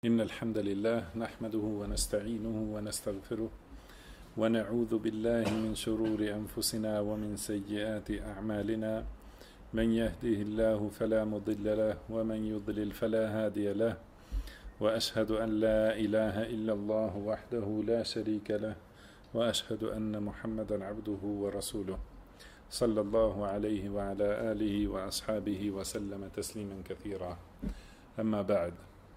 إن الحمد لله نحمده ونستعينه ونستغفره ونعوذ بالله من شرور أنفسنا ومن سيئات أعمالنا من يهده الله فلا مضل له ومن يضلل فلا هادي له وأشهد أن لا إله إلا الله وحده لا شريك له وأشهد أن محمدا عبده ورسوله صلى الله عليه وعلى آله وأصحابه وسلم تسليما كثيرا أما بعد.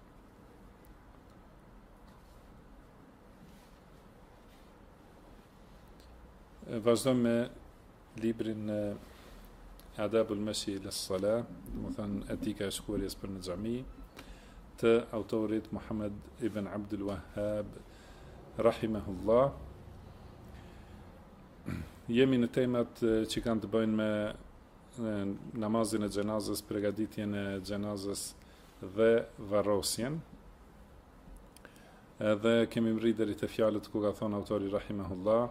Vazhdojmë me librin Adabul Mashi ila Salah, do të thënë etika e shkuarjes për në xhami, të autorit Muhammad ibn Abdul Wahhab rahimahullah. Jemi në temat që kanë të bëjnë me namazin e xhenazës, përgatitjen e xhenazës dhe varrosjen. Edhe kemi mri deri te fjalët ku ka thonë autori rahimahullah: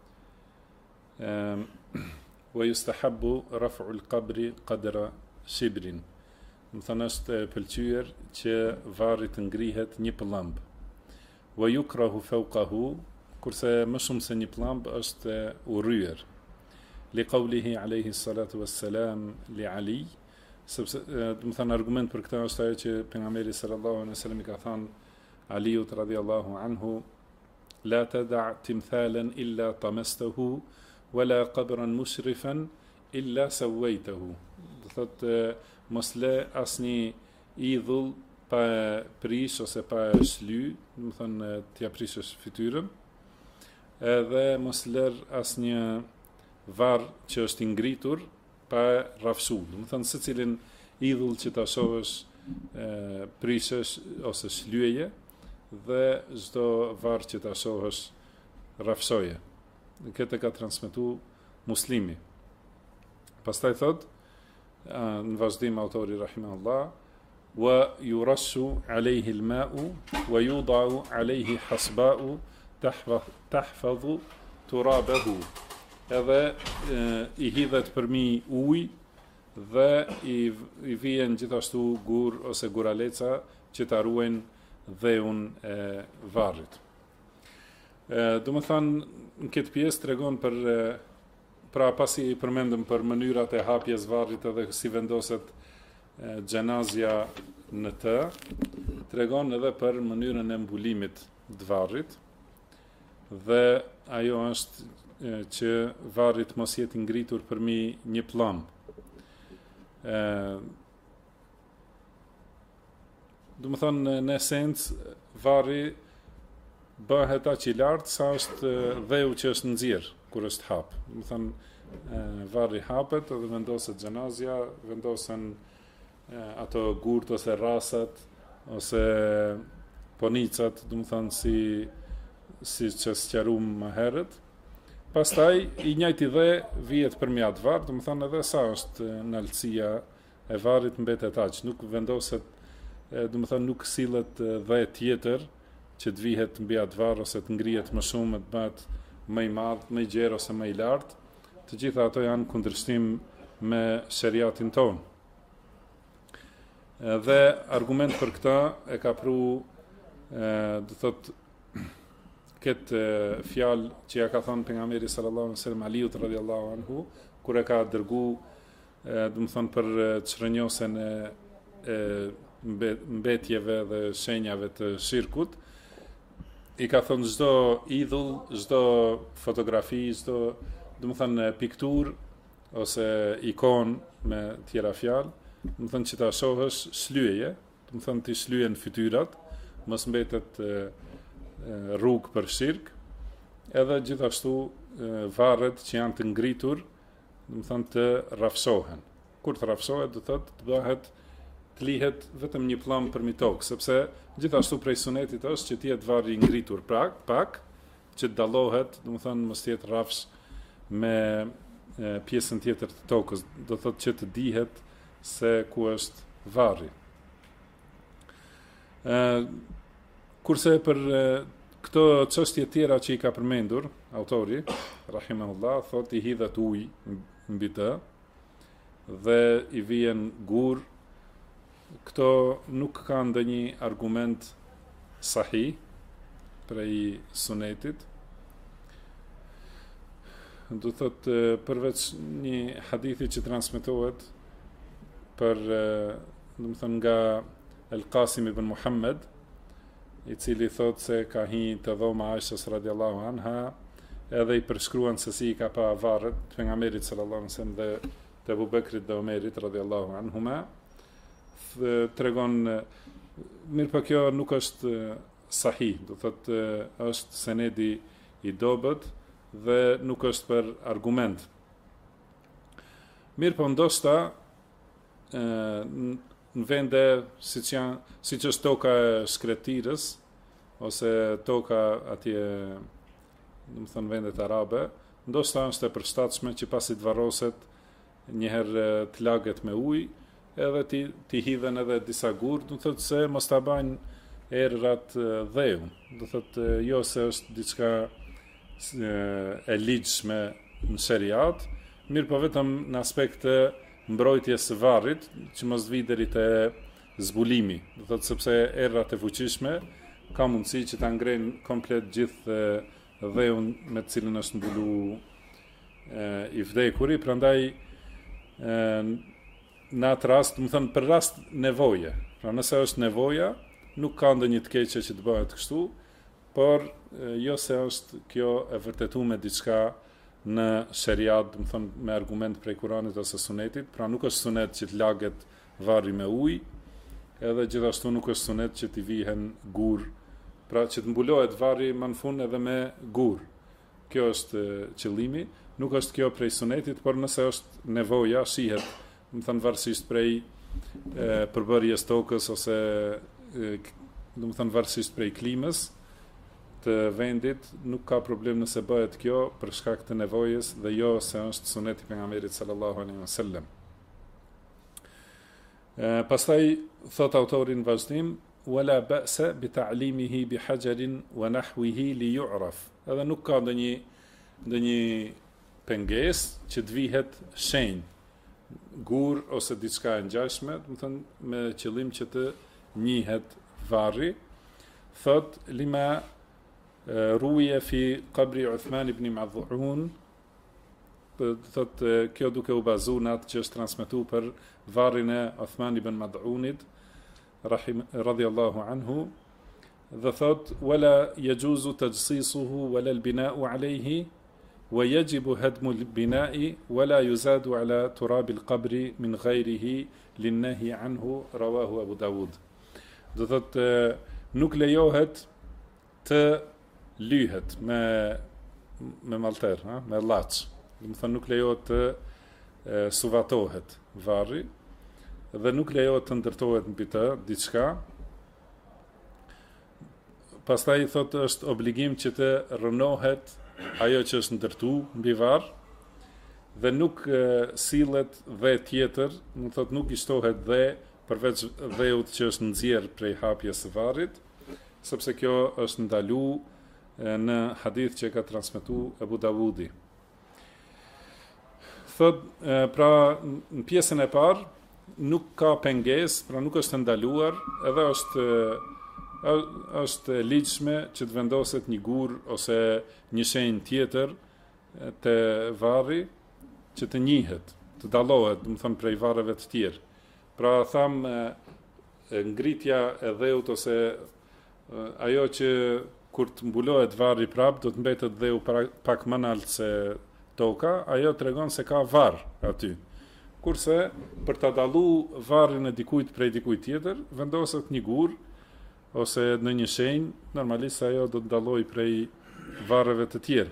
ويستحب رفع القبر قدر شبر. Do të thënë është e pëlqyer që varri të ngrihet një pëllëmb. ويكره فوقه, kurse më shumë se një pëllëmb është urryer. لقوله عليه الصلاة والسلام لعلي, sepse do të thënë argument për këtë është ajo që pejgamberi sallallahu alaihi wasallam i ka thënë Aliut radhiyallahu anhu: لا تدع تمثالا إلا طمسته ولا قبرا مشرفا إلا سويته. Do thotë mos lë asnjë idhull pa prish ose pa shly, do të thonë t'ia prishësh fytyrën, edhe mos lër asnjë varr që është i ngritur pa rrafshu. Do të thonë secilin idhull që ta shohësh prishësh ose shlyeje, dhe çdo varr që ta shohësh rrafsoje. Këtë ka transmetu Muslimi. Pastaj thot në vazhdim autori rahimahullah: wa yurashu alayhi al-ma'u wa yuda'u alayhi hasba'u tahfazu turabahu. Edhe i hidhet përmi ujë dhe i vjen gjithashtu gur ose guraleca që ta ruajnë dheun e varrit. Do më thënë, në këtë pjesë tregon për, pra pasi i përmendëm për mënyrat e hapjes varrit edhe si vendoset xhenazja në të, tregon edhe për mënyrën e mbulimit të varrit, dhe ajo është që varrit mos jetë ngritur përmi një pllëmb. Do më thënë, në esencë, varri bëhet aq i lartë sa është dheu që është nxjerr kur është hap. Do të thënë varri hapet edhe vendoset xhenazja, vendosen ato gurt ose rrasat ose ponicat, do të thënë si që sqaruam më herët. Pastaj i njëjti dhe vihet përmjat varr, do të thënë edhe sa është nalësia e varrit mbetet aq, nuk vendoset, do të thënë nuk sillet dhe tjetër që të vihet mbi atë varr ose të ngrihet më shumë, të bëhet më i madh, më i gjerë ose më i lartë. Të gjitha ato janë kundërshtim me shariatin ton. Dhe argument për këtë e ka pru, do thot, këtë fjalë që ja ka thënë pejgamberi sallallahu alaihi wasallam Aliut radhiyallahu anhu, kur e ka dërgu, do të thon për çrënjosën e mbetjeve dhe shenjave të shirkut. I ka thënë çdo idhull, çdo fotografi, çdo, do të thënë piktur ose ikon me tjera fjalë, do të thënë që ta shohësh shlyeje, do të thënë ti shlyen fytyrat, mos mbetet rrugë për shirk, edhe gjithashtu varret që janë të ngritur, do të thënë të rrafsohen. Kur të rrafsohet, do thotë të bëhet, të lihet vetëm një pllëmb përmi tokë, sepse gjithashtu prej sunetit është që të jetë varri i ngritur pak, që të dallohet, do të thënë mos jetë rrafsh me pjesën tjetër të tokës, do thotë që të dihet se ku është varri. Kurse për këto çështje tjera që i ka përmendur autori rahimahullah, thotë i hidhet ujë mbi të dhe i vjen gur. Këto nuk ka ndonjë argument sahih prej sunetit. Do thot përveç një hadithi që transmetohet për do të thënë nga El-Qasim ibn Muhammed, i cili thot se ka hi të dhoma Aishës radiallahu anha, edhe i përshkruan se si i ka pa varret të pejgamberit sallallahu alaihi wasallam dhe të Abu Bekrit dhe Omerit radiallahu anhuma. Tregon mirë, po kjo nuk është sahih, do thot është senedi i dobët dhe nuk është për argument. Mirë, po ndoshta në vende siç është toka e Shkretirës ose toka atje, do të thënë vendet arabe, ndoshta është e përshtatshme që pasi të varroset njëherë të laget me ujë, edhe ti hidhen edhe disa gur, do thotë se mos ta bajnë errat dheu. Do thotë jo se është diçka e ligjshme në sheriat, mirë po vetëm në aspekt të mbrojtjes së varrit, që mos vi deri te zbulimi. Do thotë sepse errat e fuqishme ka mundësi që ta ngrejnë komplet gjithë dheun me të cilën është mbulu i vdekuri, prandaj në atë rast, do të thënë për rast nevoje. Pra nëse është nevoja, nuk ka ndonjë të keqe që të bëhet kështu, por jo se është kjo e vërtetuar me diçka në sheriat, do të thënë me argument prej Kuranit ose Sunetit, pra nuk është sunet që të laget varri me ujë, edhe gjithashtu nuk është sunet që t'i vihen gur, pra që të mbulohet varri më në fund edhe me gur. Kjo është qëllimi, nuk është kjo prej Sunetit, por nëse është nevoja, shihet, do të thënë varësisht prej përbërjes tokës ose do të thënë varësisht prej klimës të vendit, nuk ka problem nëse bëhet kjo për shkak të nevojës dhe jo se është suneti i pejgamberit sallallahu alaihi wasallam. Pastaj thot autori në vazhdim, wala ba'sa bi ta'limihi bi hajarin wa nahwihi li yu'raf. Edhe nuk ka ndonjë pengesë që të vihet shenjë, gur ose diçka e ngjashme, do të thënë me qëllim që të njihet varri. Thot lima ruja fi qabri Uthman ibn Mad'un, thot kjo duke u bazuar në atë që është transmetuar për varrin e Uthman ibn Mad'unit radhiyallahu anhu, dhe thot wala yajuzu tajsisuhu wala al-bina'u alayhi wa yajibu hadmu al-bina'i wala yuzadu ala turab al-qabri min ghayrihi lin-nahy anhu, rawahu Abu Dawud. Do thot nuk lejohet të lyhet me malter, me llaç. Do të thënë nuk lejohet të suvatohet varri dhe nuk lejohet të ndërtohet mbi të diçka. Pastaj thotë është obligim që të rënohet ajo që është ndërtuar mbi varr dhe nuk sillet dhe tjetër, do thotë nuk i shtohet dhe përveç dheut që është nxjerr prej hapjes së varrit, sepse kjo është ndaluar në hadith që ka transmetuar Abu Dawudi. Thot, pra në pjesën e parë nuk ka pengesë, pra nuk është ndaluar, edhe është ligjshme që të vendoset një gur ose një shenjë tjetër te varri që të njihet, të dallohet, do të thënë prej varreve të tjerë. Pra tham ngritja e dheut ose ajo që kur të mbulohet varri prap do të mbetet dheu pak më lart se toka, ajo tregon se ka varr aty. Kurse për ta dalluar varrin e dikujt prej dikujt tjetër, vendoset një gur ose në një shenjë, normalisht ajo do të dallojë prej varreve të tjerë.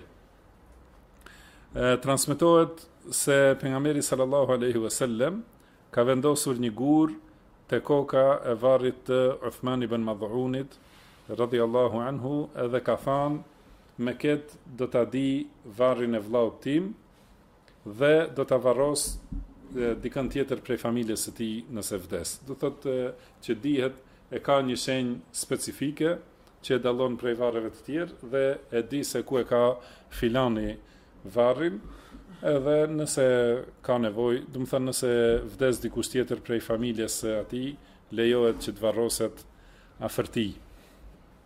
Transmetohet se pejgamberi sallallahu alaihi wasallam ka vendosur një gur te koka e varrit të Uthman ibn Mad'unit radhiyallahu anhu, edhe ka thënë me këtë do ta di varrin e vllaut tim dhe do ta varros dikën tjetër prej familjes së tij nëse vdes. Do thotë që dihet e ka një shenjë specifike që e dallon prej varreve të tjerë dhe e di se ku e ka filani varrin, edhe nëse ka nevojë, do të thënë nëse vdes dikush tjetër prej familjes së atij, lejohet që të varroset afër tij.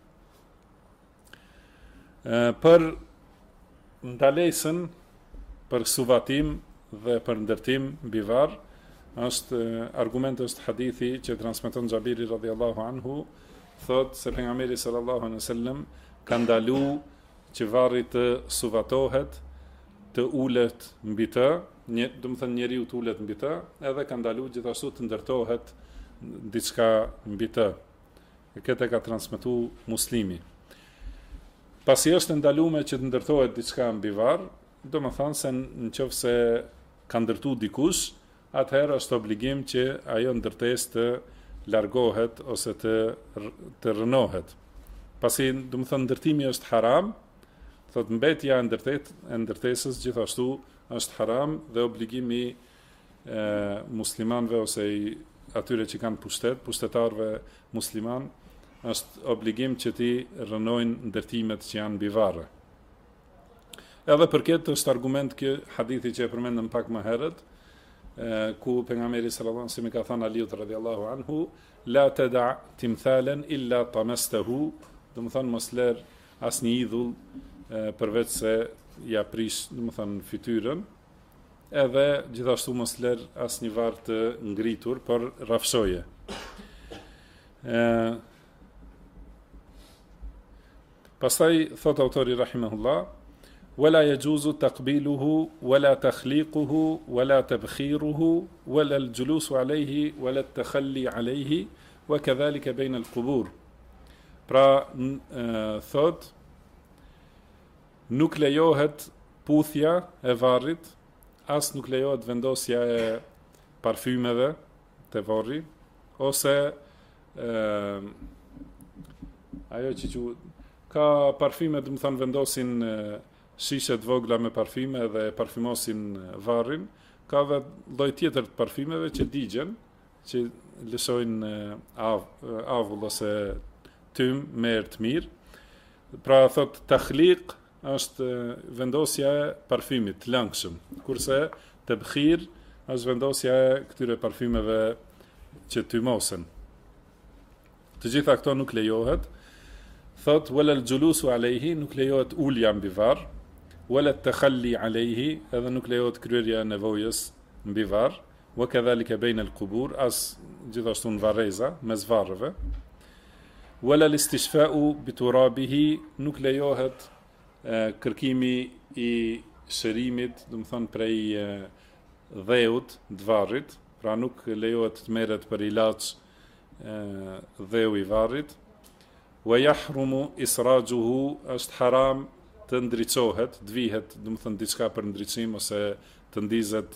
Për ndalesën për suvatim dhe për ndërtim mbi varr, argument është hadithi që transmeton Xhabiri radhiyallahu anhu, thot se pejgamberi sallallahu alaihi wasallam ka ndalu që varri të suvatohet, të ulet mbi të, do të thënë njeriu të ulet mbi të, edhe ka ndalu gjithashtu të ndërtohet diçka mbi të. Këtë ka transmetuar Muslimi. Pasi është ndaluar që të ndërtohet diçka mbi varr, do të thonë se nëse ka ndërtuar dikush, atëherë është obligim që ajo ndërtesë të largohet ose të rënohet. Pasi do të thonë ndërtimi është haram, thot mbetja e ndërtesës gjithashtu është haram dhe obligimi muslimanëve ose i atyre që kanë pushtetarëve musliman, është obligim që ti rënojnë ndërtimet që janë mbi varre. Edhe për këtë është argument kë hadithi që e përmendëm pak më herët, ku pejgamberi sallallahu alaihi wasallam ka thënë Aliut radhiyallahu anhu, la tada timthalen illa tamastahu, do të thonë mos lër asnjë idhull përveç se ja prish, do të thonë fytyrën, edhe gjithashtu mos lër asnjë varr të ngritur, por rrafshoje. Pastaj thot autori rahimahullah, wala yajuzu taqbiluhu wala takhliquhu wala tabkhiruhu wala al-julus alayhi wala at-takhalli alayhi wa kadhalika bayna al-qubur. Pra thot nuk lejohet puthja e varrit, as nuk lejohet vendosja e parfymeve te varri, ose ajo që ka parfyme, do të thonë vendosin shishe të vogla me parfyme dhe parfymosin varrin, ka dhe lloj tjetër të parfymeve që digjen, që lëshojnë avull ose tym me erë të mirë. Pra thot takhliq është vendosja e parfymit të langshëm, kurse tabkhir është vendosja e këtyre parfymeve që tymosen. Të gjitha këto nuk lejohet. Thot wala al-julusu alayhi, nuk lejohet ulja mbi varr, wala at-takhalli alayhi, edhe nuk lejohet kryerja e nevojës mbi varr, wa kadhalika bayna al-qubur, as gjithashtu në varreza mes varreve. Wala al-istishfa'u bi turabihi, nuk lejohet kërkimi i shërimit, do të thonë prej dheut të varrit, pra nuk lejohet të merret për ilaç dheu i varrit. Wa yahrumu israjuhu, është haram të ndriçohet, të vihet, do të thonë diçka për ndriçim ose të ndizet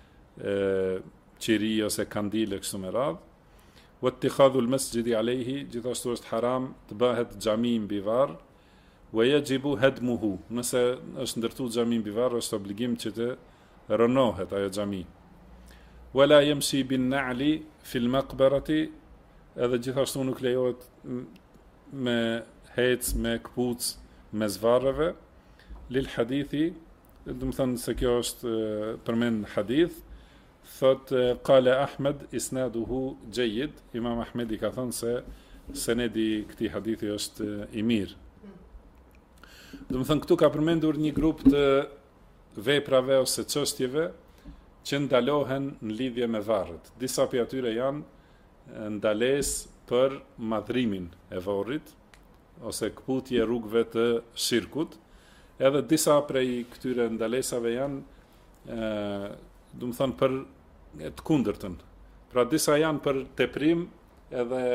qiri ose kandile kështu me radhë. Wa ittikhadhu al-masjidi alayhi, gjithashtu është haram të bëhet xhami mbi varr. Wa yajibu hadmuhu, nëse është ndërtuar xhami mbi varr, është obligim që të rënohet ajo xhami. Wala yamshi bin na'li fi al-maqbarati, edhe gjithashtu nuk lejohet me hec, me këpuc, me zvarreve, lil hadithi, do të thënë se kjo është përmend hadith, thot qala Ahmed isnaduhu jayyid, Imam Ahmedi ka thënë se senedi këtij hadithi është i mirë. Do të thënë këtu ka përmendur një grup të veprave ose çështjeve që ndalohen në lidhje me varret. Disa prej atyre janë ndalesë për madhrimin e varrit ose kputje rrugëve të shirkut, edhe disa prej këtyre ndalesave janë do të thonë për të kundërtën. Pra disa janë për teprim edhe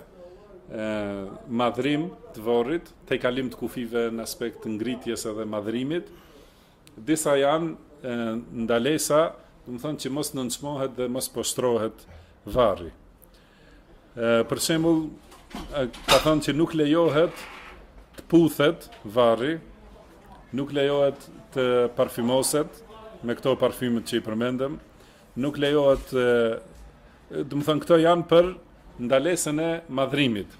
madhrim të varrit, te kalim të kufive në aspekt të ngritjes edhe madhrimit. Disa janë ndalesa, do të thonë që mos nënçmohet dhe mos poshtrohet varri. Për shembull, ka thënë që nuk lejohet të puthet varri, nuk lejohet të parfymoset me këto parfymet që i përmendëm, nuk lejohet, do të thënë këto janë për ndalesën e madhrimit.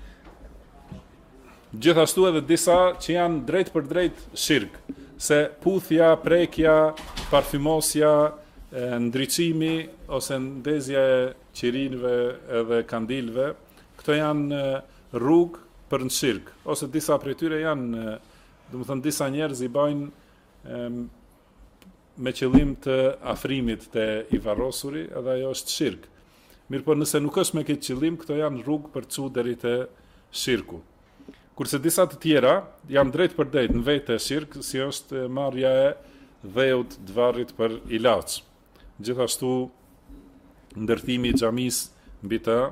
Gjithashtu edhe disa që janë drejt për drejt shirk, se puthja, prekja, parfymosja, ndriçimi ose ndezja e qirinëve edhe kandilëve, këto janë rrugë për në shirk, ose disa prej tyre janë Domethënë disa njerëz i bajnë me qëllim të afrimit të i varrosuri, edhe ajo është shirk. Mirë po nëse nuk është me këtë qëllim, këto janë rrugë për çu deri te shirku. Kurse disa të tjera janë drejt për drejt në vetë shirk, si është marrja e dheut të varrit për ilaç. Gjithashtu ndërtimi i xhamisë mbi të,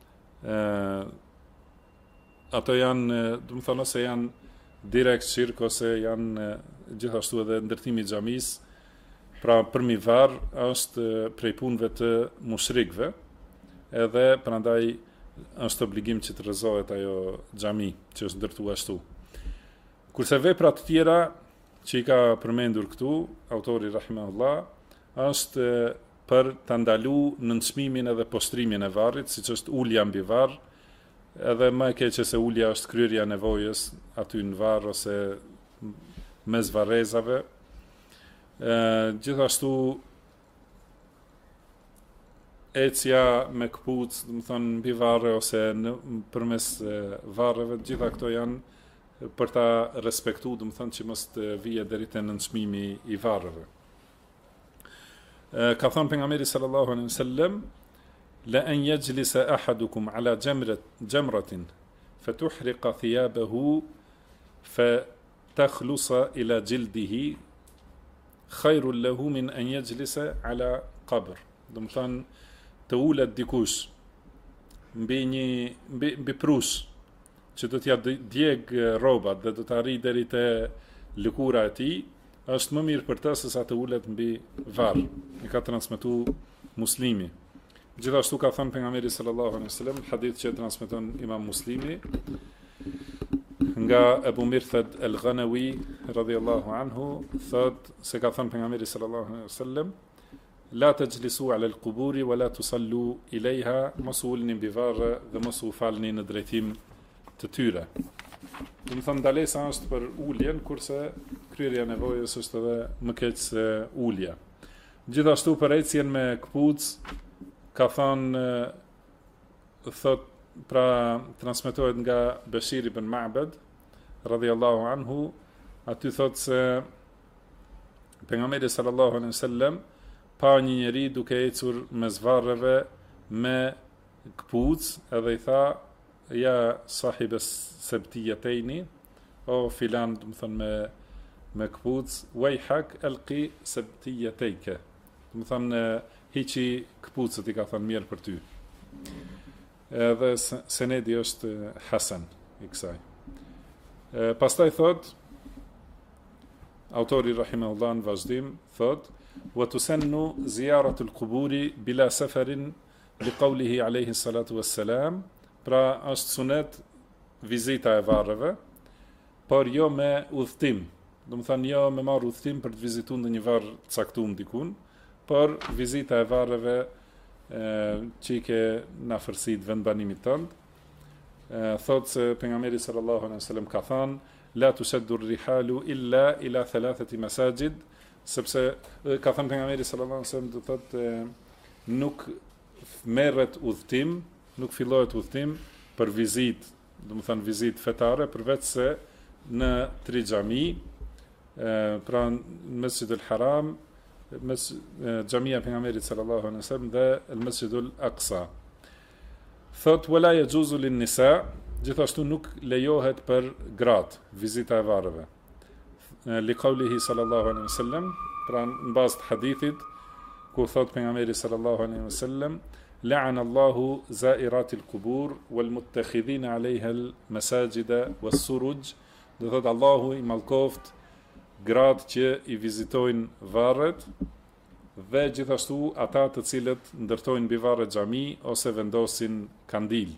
ato janë, do të thonë, ose janë direkt shirk ose janë gjithashtu edhe ndërtimi i xhamisë. Pra përmi varr është prej punëve të mushrikëve, edhe prandaj është obligim që të rrezohet ajo xhami që është ndërtuar ashtu. Kurse vepra të tjera që i ka përmendur këtu autori rahimahullah është për ta ndaluar nënçmimin edhe postrimin e varrit, siç është ulja mbi varr, edhe më e keqe se ulja është kryerja e nevojës aty në varr ose mes varrezave. Gjithashtu ecja me këpucë, do të thonë mbi varre ose përmes varreve, gjitha këto janë për ta respektuar, do të thonë që mos të vije deri te nënçmimi i varreve. Ka thënë pejgamberi sallallahu alaihi wasallam: la an yajlisa ahadukum ala jamratin fatuhriqa thiyabahu fatakhlusa ila jildihi khairul lahu min an yajlisa ala qabr. Do të thonë të ulet dikush mbi prush që do t'ja djeg rrobat dhe do të arrijë deri te lëkura e tij, është më mirë për të se sa të ulet mbi varr. E ka transmetuar Muslimi. Gjithashtu ka thënë pejgamberi sallallahu alaihi wasallam, hadith që transmeton Imam Muslimi nga Abu Mirthad al-Ghanawi radhiyallahu anhu, thot se ka thënë pejgamberi sallallahu alaihi wasallam: la tajlisu ala al-quburi wa la tusallu ilayha, mos ulni mbi varre dhe mos u falni në drejtim të tyre. Do të thonë ndalesa është për uljen, kurse kryerja e nevojës është edhe më keq se ulja. Gjithashtu për ecjen me këpucë ka thënë, thot, pra transmetohet nga Bashir ibn Ma'bad radhiyallahu anhu, aty thot se pejgamberi sallallahu alaihi wasallam pa një njeri duke ecur mes varreve me këpucë, edhe i tha: ja sahibes sebtiyataini, o filan, do të thonë me këpucë, wayhak alqi sebtiyatayka, do të thonë hiqi këpucët, i ka thënë mirë për ty. Edhe senedi është hasan i kësaj. Pastaj thot autori rahimahullah në vazhdim, thot: wa tusannu ziyaratu al-quburi bila safarin liqawlihi alayhi salatu wassalam, pra është sunet vizita e varreve, por jo me udhtim. Do të thonë jo me marr udhtim për të vizituar ndonjë varr caktuar dikun, por vizita e varreve që i ke në afërsi të vendbanimit tënd. Thot se pejgamberi sallallahu alaihi wasallam ka thënë: la tusaddu ar-rihalu illa ila thalathati masajid, sepse ka thënë pejgamberi sallallahu alaihi wasallam, do thotë nuk merret udhtim, nuk fillohet udhtim për vizitë, do të thonë vizitë fetare, përveç se në 3 xhami, pra në Mesjidul Haram, xhamia e pejgamberit sallallahu alaihi wasallam dhe el Mesjidul Aqsa. Thot wala yajuzu lin nisa, gjithashtu nuk lejohet për gratë vizita e varreve. Li qawlihi sallallahu alaihi wasallam, pra në bazë të hadithit ku thot pejgamberi sallallahu alaihi wasallam: la'ana Allahu za'irati al-qubur wal muttakhidhin 'alayha al-masajida was-suruj, do thot Allahu i mallkoft gratë që i vizitojnë varret dhe gjithashtu ata të cilët ndërtojnë mbi varre xhami ose vendosin kandil.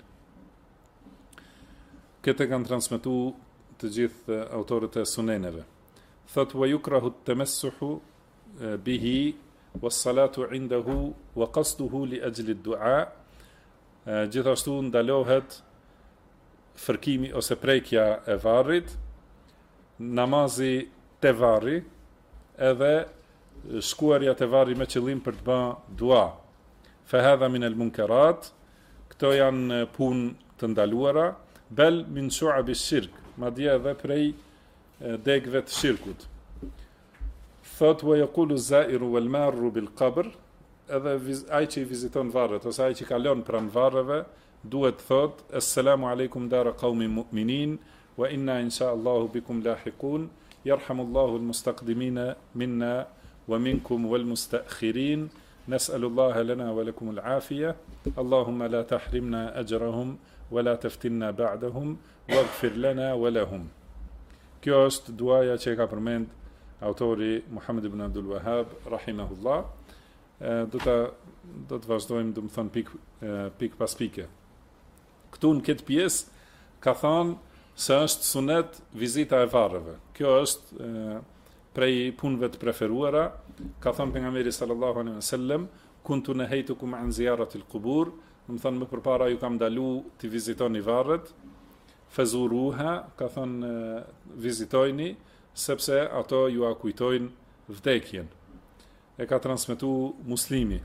Këtë kanë transmetuar të gjithë autorët e suneneve. Thot wa yukrahu at-tamassuhu bihi was-salatu 'indahu wa qasduhu li ajli ad-du'a, gjithashtu ndalohet fërkimi ose prekja e varrit, namazi te varri, edhe shkuarja te varri me qëllim për të bërë dua. Fa hadha min al-munkarat, këto janë punë të ndaluara, bel min shu'ab ash-shirk, madje edhe prej degëve të shirkut. Thot wa yaqulu zairu wal marru bil qabr, edhe ai që i viziton varret ose ai që kalon pranë varreve duhet thot assalamu alaykum dara qaumin mu'minin wa inna insha Allahu bikum lahiqun yarhamullahu al mustaqdimina minna wa minkum wal mustaakhirin nas'alullaha lana wa lakum al afiya Allahumma la tahrimna ajrahum wa la taftinna ba'dahum waghfir lana wa lahum. Kjo është duaja që e ka përmend autori Muhammed ibn Abdul Wahhab rahimahullah. Do të vazhdojmë, do të them pik pas pike. Këtu në këtë pjesë ka thënë se është sunet vizita e varreve. Kjo është prej punëve të preferuara. Ka thënë pejgamberi sallallahu alaihi wasallam, kuntu nahaytukum an ziyarati al-qubur, do të thënë më përpara ju kam ndalu të vizitoni varret. Fazuruha, ka thënë vizitojni, sepse ato ju kujtojnë vdekjen. E ka transmetuar Muslimi.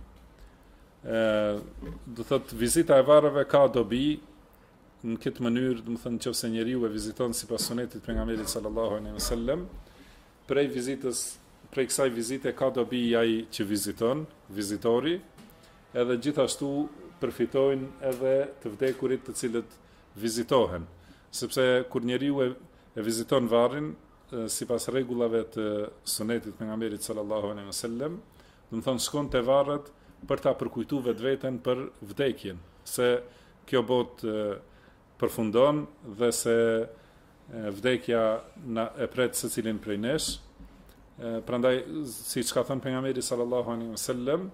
Do thot vizita e varreve ka dobi në këtë mënyrë, do të thënë nëse njeriu e viziton sipas sunetit të pejgamberit sallallahu alaihi wasallam, prej kësaj vizite ka dobi ai që viziton, vizitori, edhe gjithashtu përfitojnë edhe të vdekurit të cilët vizitohen, sepse kur njeriu e viziton varrin sipas rregullave të sunetit të pejgamberit sallallahu alaihi wasallam, do të thonë shkon te varret për ta përkujtuar vetveten për vdekjen, se kjo botë përfundon dhe se vdekja e pret secilin prej nesh. Prandaj siç ka thënë pejgamberi sallallahu alaihi wasallam,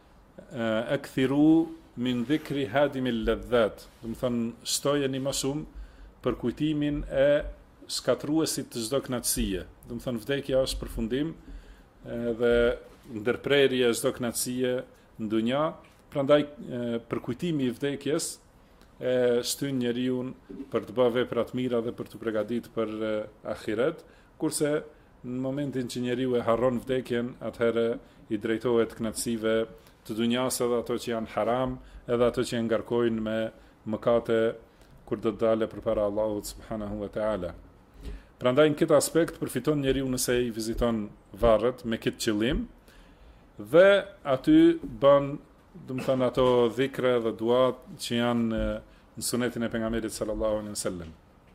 akthiru min dhikri hadimil ladhat, do të thonë shtojeni më shumë për kujtimin e shkatruesit të çdo kënaqësie. Do të thonë vdekja është përfundim dhe ndërprerje e çdo kënaqësie në dunja, prandaj përkujtimi i vdekjes e shtyn njeriu për të bërë vepra të mira dhe për të përgatitur për ahiret, kurse në momentin që njeriu e harron vdekjen, atëherë i drejtohet kënaqësive të dunjas, edhe ato që janë haram, edhe ato që ngarkojnë me mëkate kur do të dalë përpara Allahut subhanahu wa taala. Prandaj në këtë aspekt përfiton njeriu nëse i viziton varret me këtë qëllim dhe aty bën, do të thënë, ato dhikre dhe duat që janë në sunetin e pejgamberit sallallahu alaihi wasallam.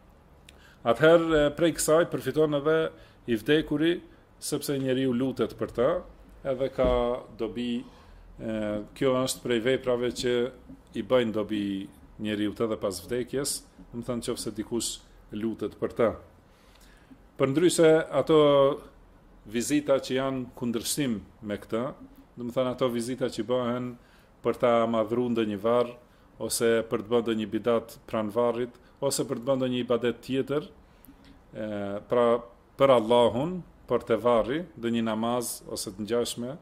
Atëherë prej kësaj përfiton edhe i vdekuri, sepse njeriu lutet për ta, edhe ka dobi. Kjo është prej veprave që i bëjnë dobi njeriu edhe pas vdekjes, do të thënë nëse dikush lutet për ta. Përndryshe ato vizita që janë kundërshtim me këtë, do të thënë ato vizita që bëhen për ta madhruar ndonjë varr, ose për të bërë ndonjë bidat pranë varrit, ose për të bërë ndonjë ibadet tjetër, pra për Allahun, për te varri, ndonjë namaz ose të ngjashme,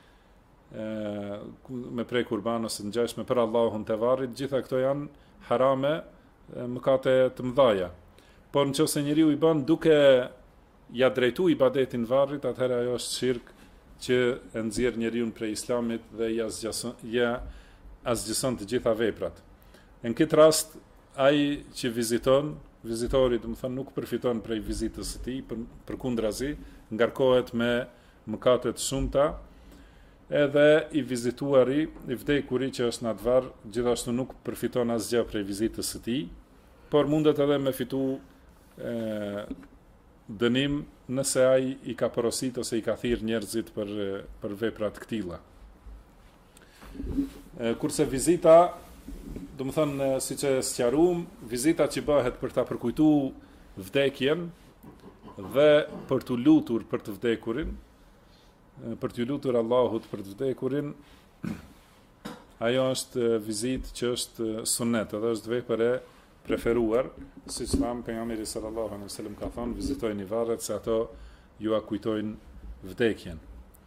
me prej kurban ose të ngjashme për Allahun te varri, gjitha këto janë harame, mëkate të mëdha. Por nëse njeriu i bën duke ja drejtu ibadetin varrit, atëherë ajo është shirk që e nxjerr njeriu prej islamit dhe ja asgjëson të gjitha veprat. Në këtë rast, ai që vizitori, do të thonë, nuk përfiton prej vizitës së tij, përkundrazi, ngarkohet me mëkate të shumta, edhe i vizituari, i vdekuri që është në atë varr, gjithashtu nuk përfiton asgjë prej vizitës së tij, por mundet edhe me fitu dënim nëse ai i ka porosit ose i ka thirr njerëzit për vepra të këtilla. Kurse vizita, do të thënë, siç e sqaruam, vizita që bëhet për ta përkujtuar vdekjen dhe për të lutur për të vdekurin, për të lutur Allahut për të vdekurin, ajo është vizitë që është sunnet, edhe është vepër e preferuar, siç thamë pejgamberi sallallahu alaihi wasallam ka thënë, vizitojini varret se ato ju kujtojnë vdekjen.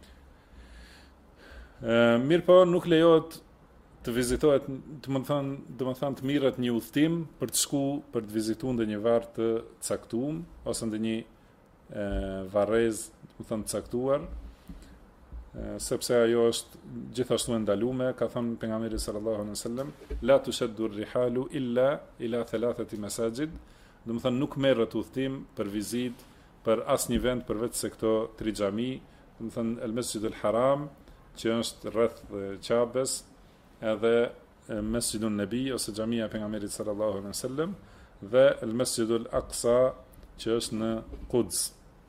Mirë po, nuk lejohet të vizitohet, do të thënë të mirët një udhtim për të shku për të vizituar ndonjë varr të caktuar ose ndonjë varrez, do të thënë të caktuar, sepse ajo është gjithashtu e ndaluar, ka thënë pejgamberi sallallahu alaihi wasallam, la tushaddu ar-rihalu illa ila thalathati masajid, do të thënë nuk merret udhtim për vizitë për asnjë vend përveç se këto 3 xhami, do të thënë El Mesjidul Haram, që është rreth Qabes, edhe Mesjidun Nabi ose xhamia e pejgamberit sallallahu alaihi wasallam, dhe El Mesjidul Aqsa, që është në Quds.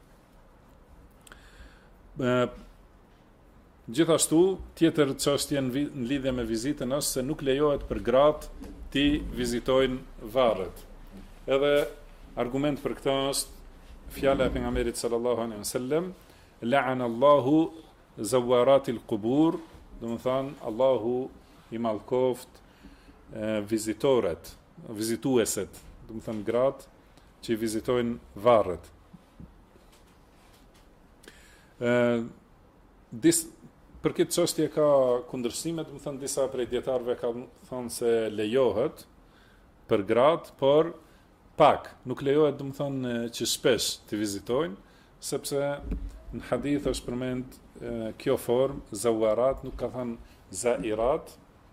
Gjithashtu, tjetër çështje në lidhje me vizitën është se nuk lejohet për gratë ti vizitojnë varret. Edhe argument për këtë është fjala e pejgamberit sallallahu alaihi wasallam, la'ana Allahu zawaratil qubur, do të thonë Allahu i mallkoft vizitueset, do të thonë gratë që i vizitojnë varret. Për këtë çështje ka kundërshtime, do të thënë disa prej dietarëve kanë thënë se lejohet për gratë, por pak, nuk lejohet do të thënë që shpesh të vizitojnë, sepse në hadith është përmend kjo formë zawarat, nuk ka thënë zairat,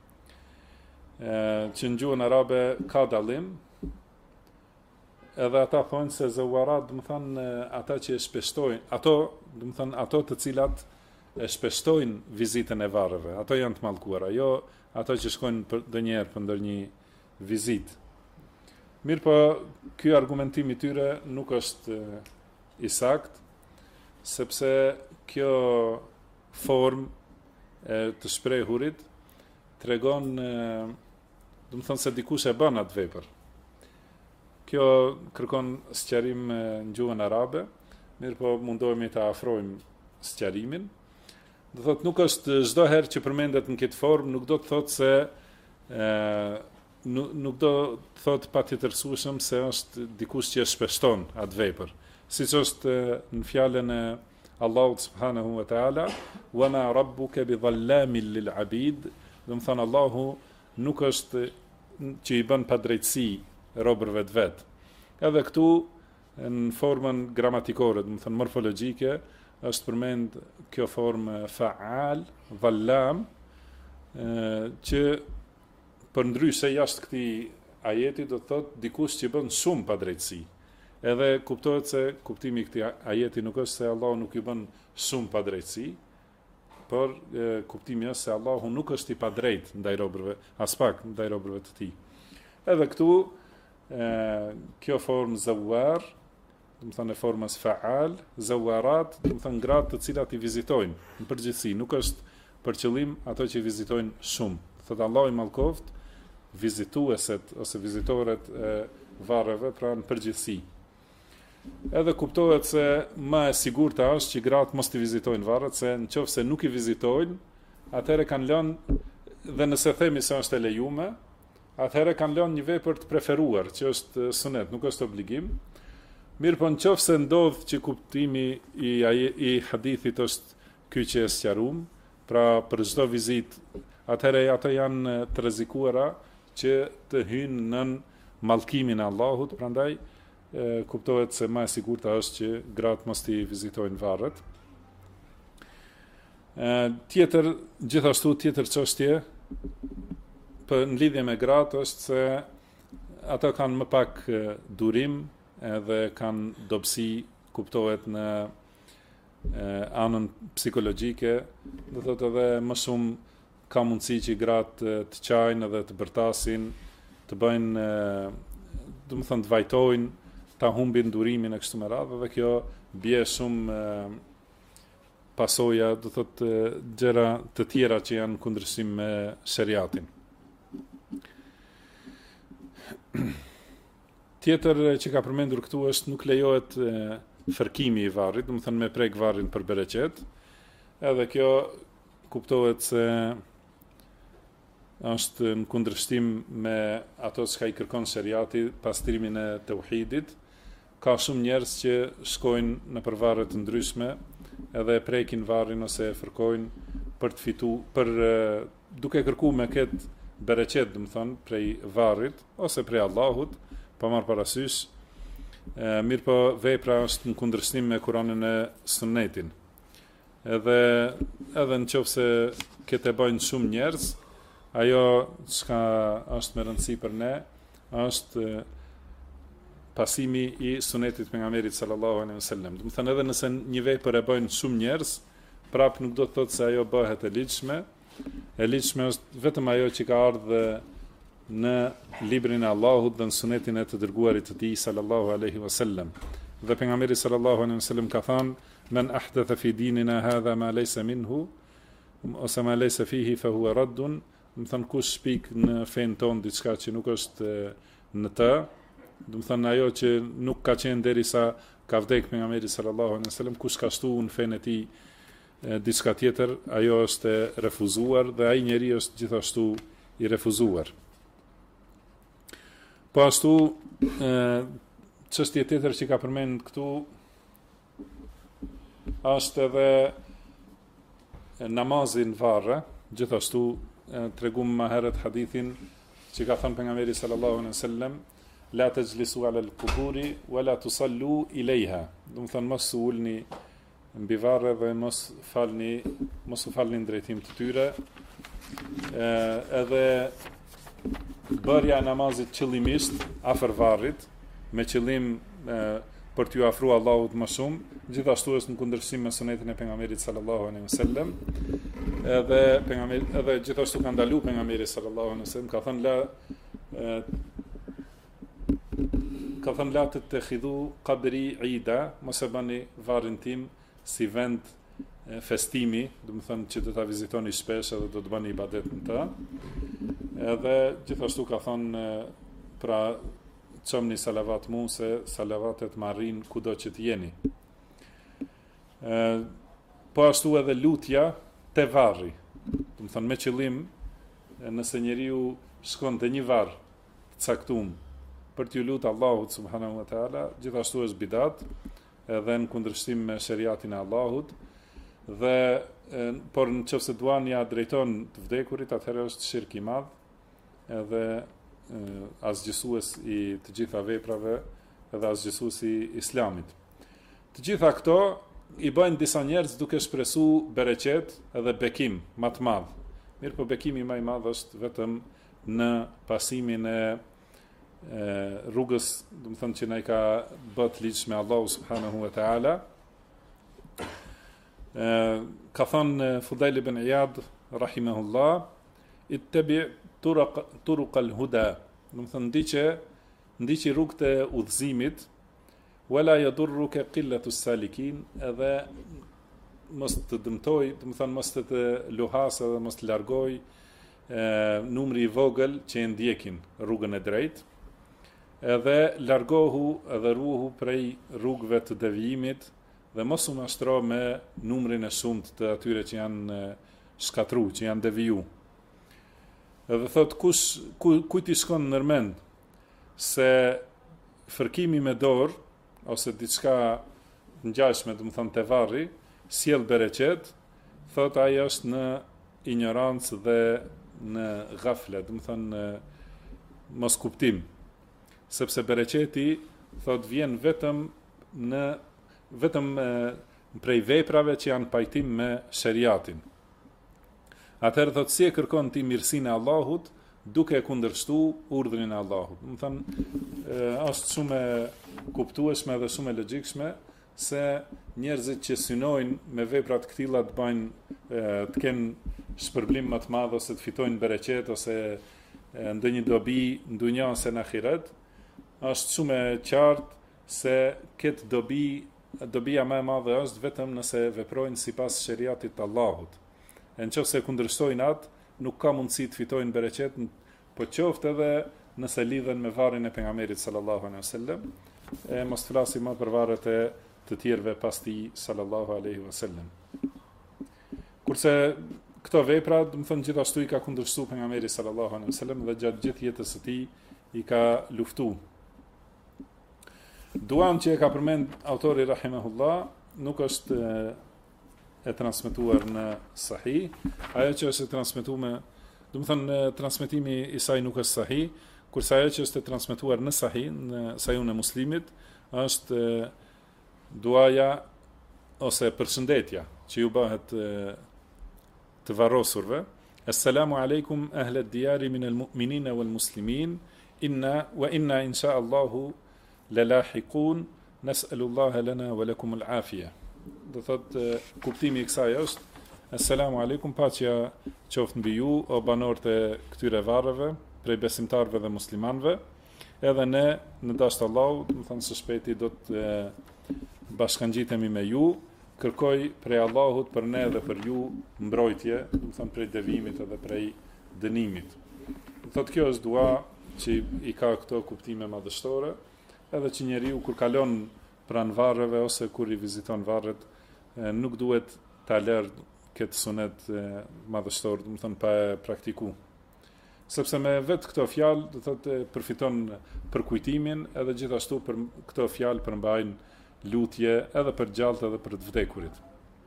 që në gjuhën arabe ka dallim. Edhe ata thonë se zawarat, do të thënë ata që shpeshtojnë, ato, do të thënë ato të cilat e shpeshtojnë vizitën e varreve, ato janë të mallkuara, jo ato që shkojnë ndonjëherë për ndonjë vizitë. Mirë po, ky argumentim i tyre nuk është i saktë, sepse kjo formë të shprehurit tregon, do të thënë se dikush e bën atë vepër. Kjo kërkon sqarim në gjuhën arabe, mirë po mundohemi të afrojmë sqarimin. Do thot nuk është çdo herë që përmendet në këtë formë, nuk do të thotë se nuk do të thotë patjetërsueshëm se është dikush që e shpeshton atë vepër. Siç është në fjalën e Allahut subhanahu wa taala, "Wa ma rabbuka bidhallamin lil abid", do të thonë Allahu nuk është që i bën padrejtësi robërve të vet. Edhe këtu në formën gramatikore, do të thonë morfologjike, është përmend kjo formë faal, dhallam, që për ndryshe jashtë këtij ajeti do të thotë dikush që bën shumë padrejtësi. Edhe kuptohet se kuptimi i këtij ajeti nuk është se Allahu nuk i bën shumë padrejtësi, por kuptimi është se Allahu nuk është i padrejt ndaj robërve, as pak ndaj robërve të tij. Edhe këtu kjo formë zawar, do të thënë formës faal, zawarat, do të thënë gratë të cilat i vizitojnë në përgjithësi, nuk është për qëllim ato që i vizitojnë shumë. Thotë Allahu i mallkoft vizitueset ose vizitoret e varreve, pra në përgjithësi. Edhe kuptohet se më e sigurta është që gratë mos të vizitojnë varret, se nëse nuk i vizitojnë, atëherë kanë lënë, dhe nëse themi se është e lejuar, atëherë kanë lënë një vepër të preferuar, që është sunet, nuk është obligim. Mirë po nëse ndodh që kuptimi i hadithit është ky që e sqaruam, pra për çdo vizitë, atëherë ato janë të rrezikuara që të hyjnë në mallkimin e Allahut, prandaj kuptohet se më e sigurta është që gratë mos i vizitojnë varret. Gjithashtu tjetër çështje në lidhje me gratë është se ato kanë më pak durim, edhe kanë dobësi, kuptohet në anën psikologjike, do thotë edhe më shumë ka mundësi që gratë të qajnë edhe të bërtasin, të bëjnë, do të thënë të vajtojnë, ta humbin durimin e kështu me radhë, dhe kjo bie shumë pasoja, do thotë gjëra të tjera që janë kundërshtim me shariatin. Tjetër që ka përmendur këtu është nuk lejohet fërkimi i varrit, do të thënë me prek varrin për bereqet. Edhe kjo kuptohet se është në kundërshtim me ato që i kërkon shariati, pastrimin e tauhidit. Ka shumë njerëz që shkojnë në varre të ndryshme, edhe e prekin varrin ose e fërkojnë për të fituar, duke kërkuar me këtë bereqet, do të thënë, prej varrit ose prej Allahut. Pa marrë parasysh, mirë po vepra është në kundërshtim me Kur'anin e Sunnetin. Edhe nëse këtë e bëjnë shumë njerëz, ajo çka është me rëndësi për ne është pasimi i sunetit pejgamberit sallallahu alaihi wasallam. Do të thënë edhe nëse një vepër e bëjnë shumë njerëz, prap nuk do të thotë se ajo bëhet e ligjshme. E ligjshme është vetëm ajo që ka ardhur në librin e Allahut dhe në sunetin e të dërguarit të tij sallallahu alaihi wasallam. Dhe pejgamberi sallallahu alaihi wasallam ka thënë: "Men ahdatha fi dinina hadha ma laysa minhu, ose ma laysa fihi fa huwa raddun." Do të thënë kush shpik në fen ton diçka që nuk është në të, do të thënë ajo që nuk ka qenë derisa ka vdek pejgamberi sallallahu alaihi wasallam, kush ka shtuar në fen e tij diçka tjetër, ajo është e refuzuar dhe ai njeriu është gjithashtu i refuzuar. Po ashtu çështje tjetër që ka përmend këtu është edhe namazi në varre, gjithashtu tregum më herët hadithin që ka thënë pejgamberi sallallahu alaihi wasallam: "La tajlisu ala al-quburi wa la tusallu ilayha." Do të thënë mos ulni mbi varre dhe mos u falni në drejtim të tyre. Edhe bërja e namazit qëllimisht afër varrit me qëllim për t'ju afruar Allahut më shumë, gjithashtu është në kundërshtim me sunetin e pejgamberit sallallahu alaihi wasallam. Edhe gjithashtu ka ndaluar pejgamberi sallallahu alaihi wasallam, ka thënë la të khidhu qabri ida, mos e bani varrin tim si vend festimi, do të thënë që do ta vizitoni shpesh edhe do të bëni ibadet në të. Edhe gjithashtu ka thënë pra çomni salavat mu se salavatet më arrin kudo që të jeni. Po ashtu edhe lutja te varri, do të thënë me qëllim nëse njeriu shkon te një varr të caktuar për t'ju lutur Allahut subhanahu wa taala, gjithashtu është bidat, edhe në kundërshtim me shariatin e Allahut, dhe por nëse duan ja drejton të vdekurit, atëherë është shirk i madh, edhe asgjësues i të gjitha veprave, edhe asgjësues i Islamit. Të gjitha këto i bëjnë disa njerëz duke shpresu bereqet edhe bekim më të madh. Mirë, po bekimi më i madh është vetëm në pasimin e rrugës, do të thënë që na i ka bët ligj me Allahu subhanahu wa taala. Ka thënë Fudail ibn Iyad rahimahullah: "Ittabi turuq al-huda", do të thënë ndiqi rrugët e udhëzimit, wala yadurruka qillatu as-salikin, edhe mos të dëmtoj, do të thënë mos të luhas edhe mos të largoj numri i vogël që e ndjekin rrugën e drejtë. Edhe largohu edhe ruhu prej rrugëve të devijimit dhe mos u mashtro me numrin e shumt të atyre që janë shkatru, që janë deviju. Edhe thot kujt i shkon nërmend se fërkimi me dorë ose diçka ngjashme, do të thonë te varri, sjell bereqet, thot ai është në ignorancë dhe në ghafle, do të thonë mos kuptim. Sepse bereqeti thot vjen vetëm prej veprave që janë pajtim me shariatin. Atëherë thot si e kërkon ti mirësinë e Allahut duke e kundërshtu urdhrin e Allahut. Do të thënë është shumë e kuptueshme dhe shumë e logjikshme se njerëzit që synojnë me vepra të këtilla të bëjnë të kenë shpërblim më të madh ose të fitojnë bereqet ose ndonjë dobi në dunja ose në ahiret, është shumë e qartë se këtë dobia më e madhe është vetëm nëse veprojnë sipas shariatit të Allahut. Nëse kundërshtojnë atë, nuk ka mundësi të fitojnë bereqet, po qoftë edhe nëse lidhen me varrin e pejgamberit sallallahu alaihi wasallam, mos flasim më për varret e të tjerëve pas tij sallallahu alaihi wasallam. Kurse këto vepra, do të thënë gjithashtu i ka kundërshtuar pejgamberi sallallahu alaihi wasallam dhe gjatë gjithë jetës së tij i ka luftuar. Duan që e ka përmend autori rahimahullah nuk është e transmetuar në sahih. Ajo që është e transmetuar, do të thënë transmetimi i saj nuk është sahih, kurse ajo që është e transmetuar në sahih, në Sahihun e Muslimit, është duaja ose përshëndetja që ju bëhet të varrosurve: "Assalamu alaykum ahla ad-diyari min al-mu'minina wal-muslimin, inna insha Allahu lalahiqun nas'alullaha lana wa lakum al-afiyah. Do thot kuptimi I kësaj është Assalamu alaikum, paqja qoftë mbi ju, o banorët e këtyre varreve, prej besimtarëve dhe muslimanëve. Edhe ne në dasht Allahu, do të thonë së shpejti do të bashkangjitemi me ju, kërkoj prej Allahut për ne dhe për ju mbrojtje, do të thonë prej devimit edhe prej dënimit. Do thotë kjo është dua që I ka këto kuptime madhështore, edhe që njeriu kur kalon pranë varreve ose kur I viziton varret, nuk duhet ta lërë këtë sunet madhështor, do të thonë pa e praktiku. Sepse me vetë këto fjalë, do thotë përfiton për kujtimin edhe gjithashtu për këto fjalë përmbajnë lutje edhe për gjallët edhe për të vdekurit.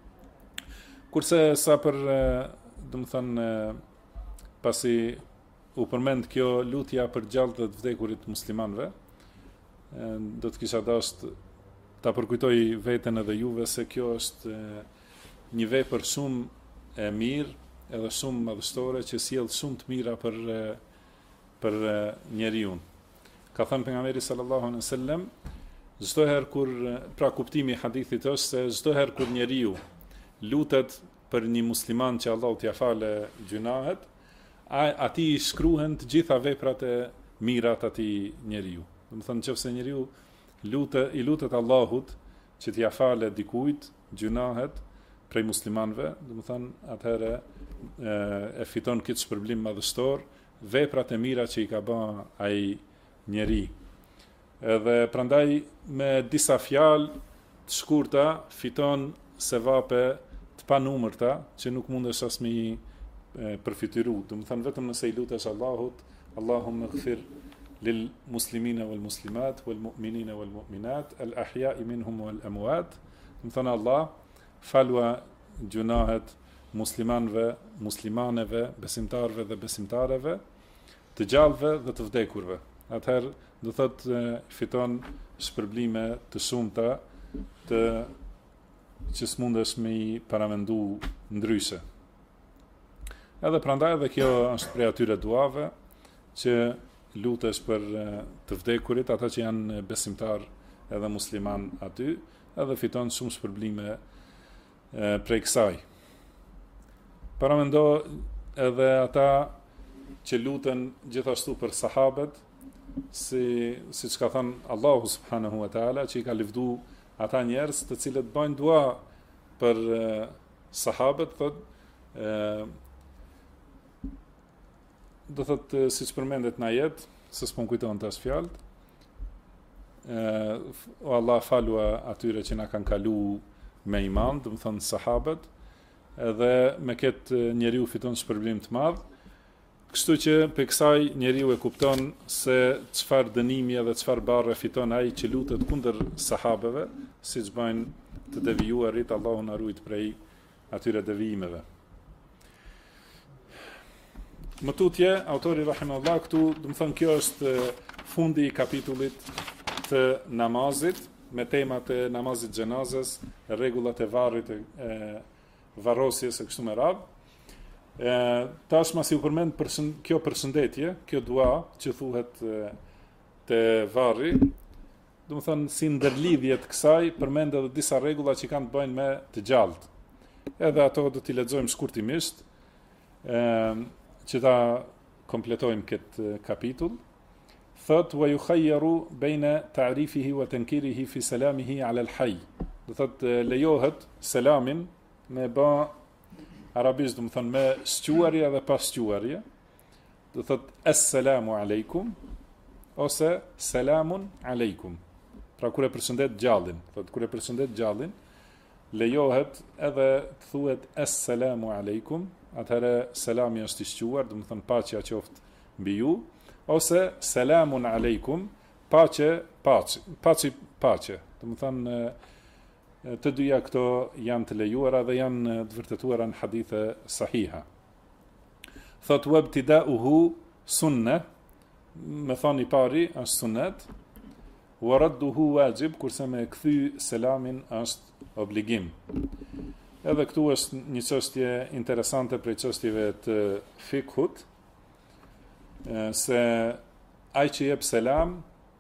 Kurse sa për, do të thonë pasi u përmend kjo lutja për gjallët dhe të vdekurit muslimanëve, do të kisha dashur ta përkujtoj veten edhe juve se kjo është një vepër shumë e mirë edhe shumë madhështore që sjell shumë të mira për njeriu. Ka thënë pejgamberi sallallahu alaihi wasallam, çdo herë kur pra kuptimi I hadithit është se çdo herë kur njeriu lutet për një musliman që Allahu t'ia falë gjunahet, atij I shkruhen të gjitha veprat e mira të atij njeriu. Do të thonë nëse njeriu I lutet Allahut që t'ia falë dikujt gjunahet prej muslimanëve, do të thonë atëherë e fiton këtë shpërblim madhështor, veprat e mira që I ka bën ai njeri. Edhe prandaj me disa fjalë të shkurta fiton sevape të panumërta që nuk mundesh as me I përfitiru. Do të thonë vetëm nëse I lutesh Allahut, Allahumma ighfir lil muslimina wal muslimat wal mu'minina wal mu'minat al ahya'i minhum wal amwat. Do të thonë Allah falua gjunahet muslimanëve, muslimaneve, besimtarëve dhe besimtareve, të gjallëve dhe të vdekurve. Atëherë do thotë fiton shpërblime të shumta të që s'mundesh me I paramendu ndryshe. Edhe prandaj edhe kjo është prej atyre duave që lutesh për të vdekurit, ata që janë besimtar edhe musliman aty, edhe fiton shumë shpërblime prej kësaj. Paramendo edhe ata që luten gjithashtu për sahabët, siç ka thënë Allahu subhanahu wa taala, që I ka lëvdu ata njerëz të cilët bëjnë dua për sahabët, do thotë siç përmendet në ajet, se s'po kujtohen tash fjalët. O Allah falua atyre që na kanë kalu me iman, do të thonë sahabët, edhe me këtë njeriu fiton shpërblim të madh. Kështu që për kësaj njeriu e kupton se çfarë dënimi edhe çfarë barre fiton ai që lutet kundër sahabeve, siç bëjnë të devijuarit, Allahu na ruaj prej atyre devijimeve. Më tutje, autori rahimahullah këtu, do të thonë kjo është fundi I kapitullit të namazit, me temat e namazit xhenazes, rregullat e varrit e varrosjes e kështu me radhë. Tash masi u përmend kjo përshëndetje, kjo dua që thuhet te varri, do të thonë si ndërlidhje të kësaj përmend edhe disa rregulla që kanë të bëjnë me të gjallët. Edhe ato do t'i lexojmë shkurtimisht, që ta kompletojmë këtë kapitull. Thot wa yukhayyaru baina ta'rifihi wa tankirihi fi salamihi 'ala al-hayy. Do thot lejohet selamin me bë arabisht, do të thonë me squarje dhe pa squarje. Do thot assalamu alaykum ose selamun alaykum. Pra kur e përshëndet gjallin, thot kur e përshëndet gjallin, lejohet edhe të thuhet assalamu alaykum, atëherë selami është I squar, do të thonë paqja qoftë mbi ju. Ose selamun aleikum, pace, do të thonë të dyja këto janë të lejuara dhe janë të vërtetuara në hadithe sahiha. Thot wabtida'uhu sunne, me thoni I pari është sunnet, wa radduhu wajib, kurse me kthy selamin është obligim. Edhe këtu është një çështje interesante prej çështjeve të fikhut, se ai që jep selam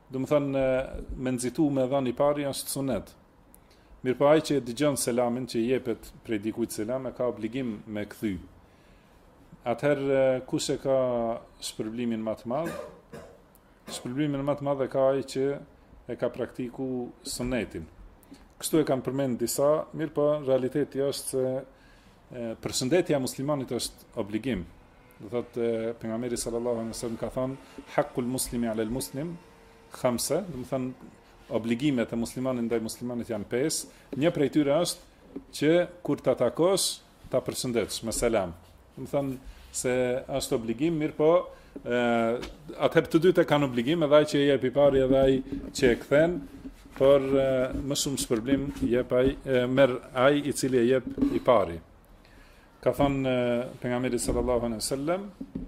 do të thënë me nxitu me dhënë i pari është sunet. Mirë po ai që dëgjon selamin që jepet prej dikujt selam e ka obligim me kthy. Atëherë kush e ka shpërblimin më të madh? Shpërblimin më të madh e ka ai që e ka praktiku sunetin. Kështu e kanë përmend disa, mirë po realiteti është se përshëndetja e muslimanit është obligim. Do thotë pejgamberi sallallahu alaihi wasallam ka thënë haqqul muslimi ala al muslim khamsa, do të thënë obligimet e muslimanit ndaj muslimanit janë 5. Një prej tyre është që kur ta takosh ta përshëndetsh me selam. Do të thënë se është obligim, mirë po atëherë të dytë kanë obligim, edhe ai që jep i pari edhe ai që e kthen, por më shumë shpërblim jep ai merr ai i cili e jep i pari. Ka thënë pejgamberi sallallahu alaihi wasallam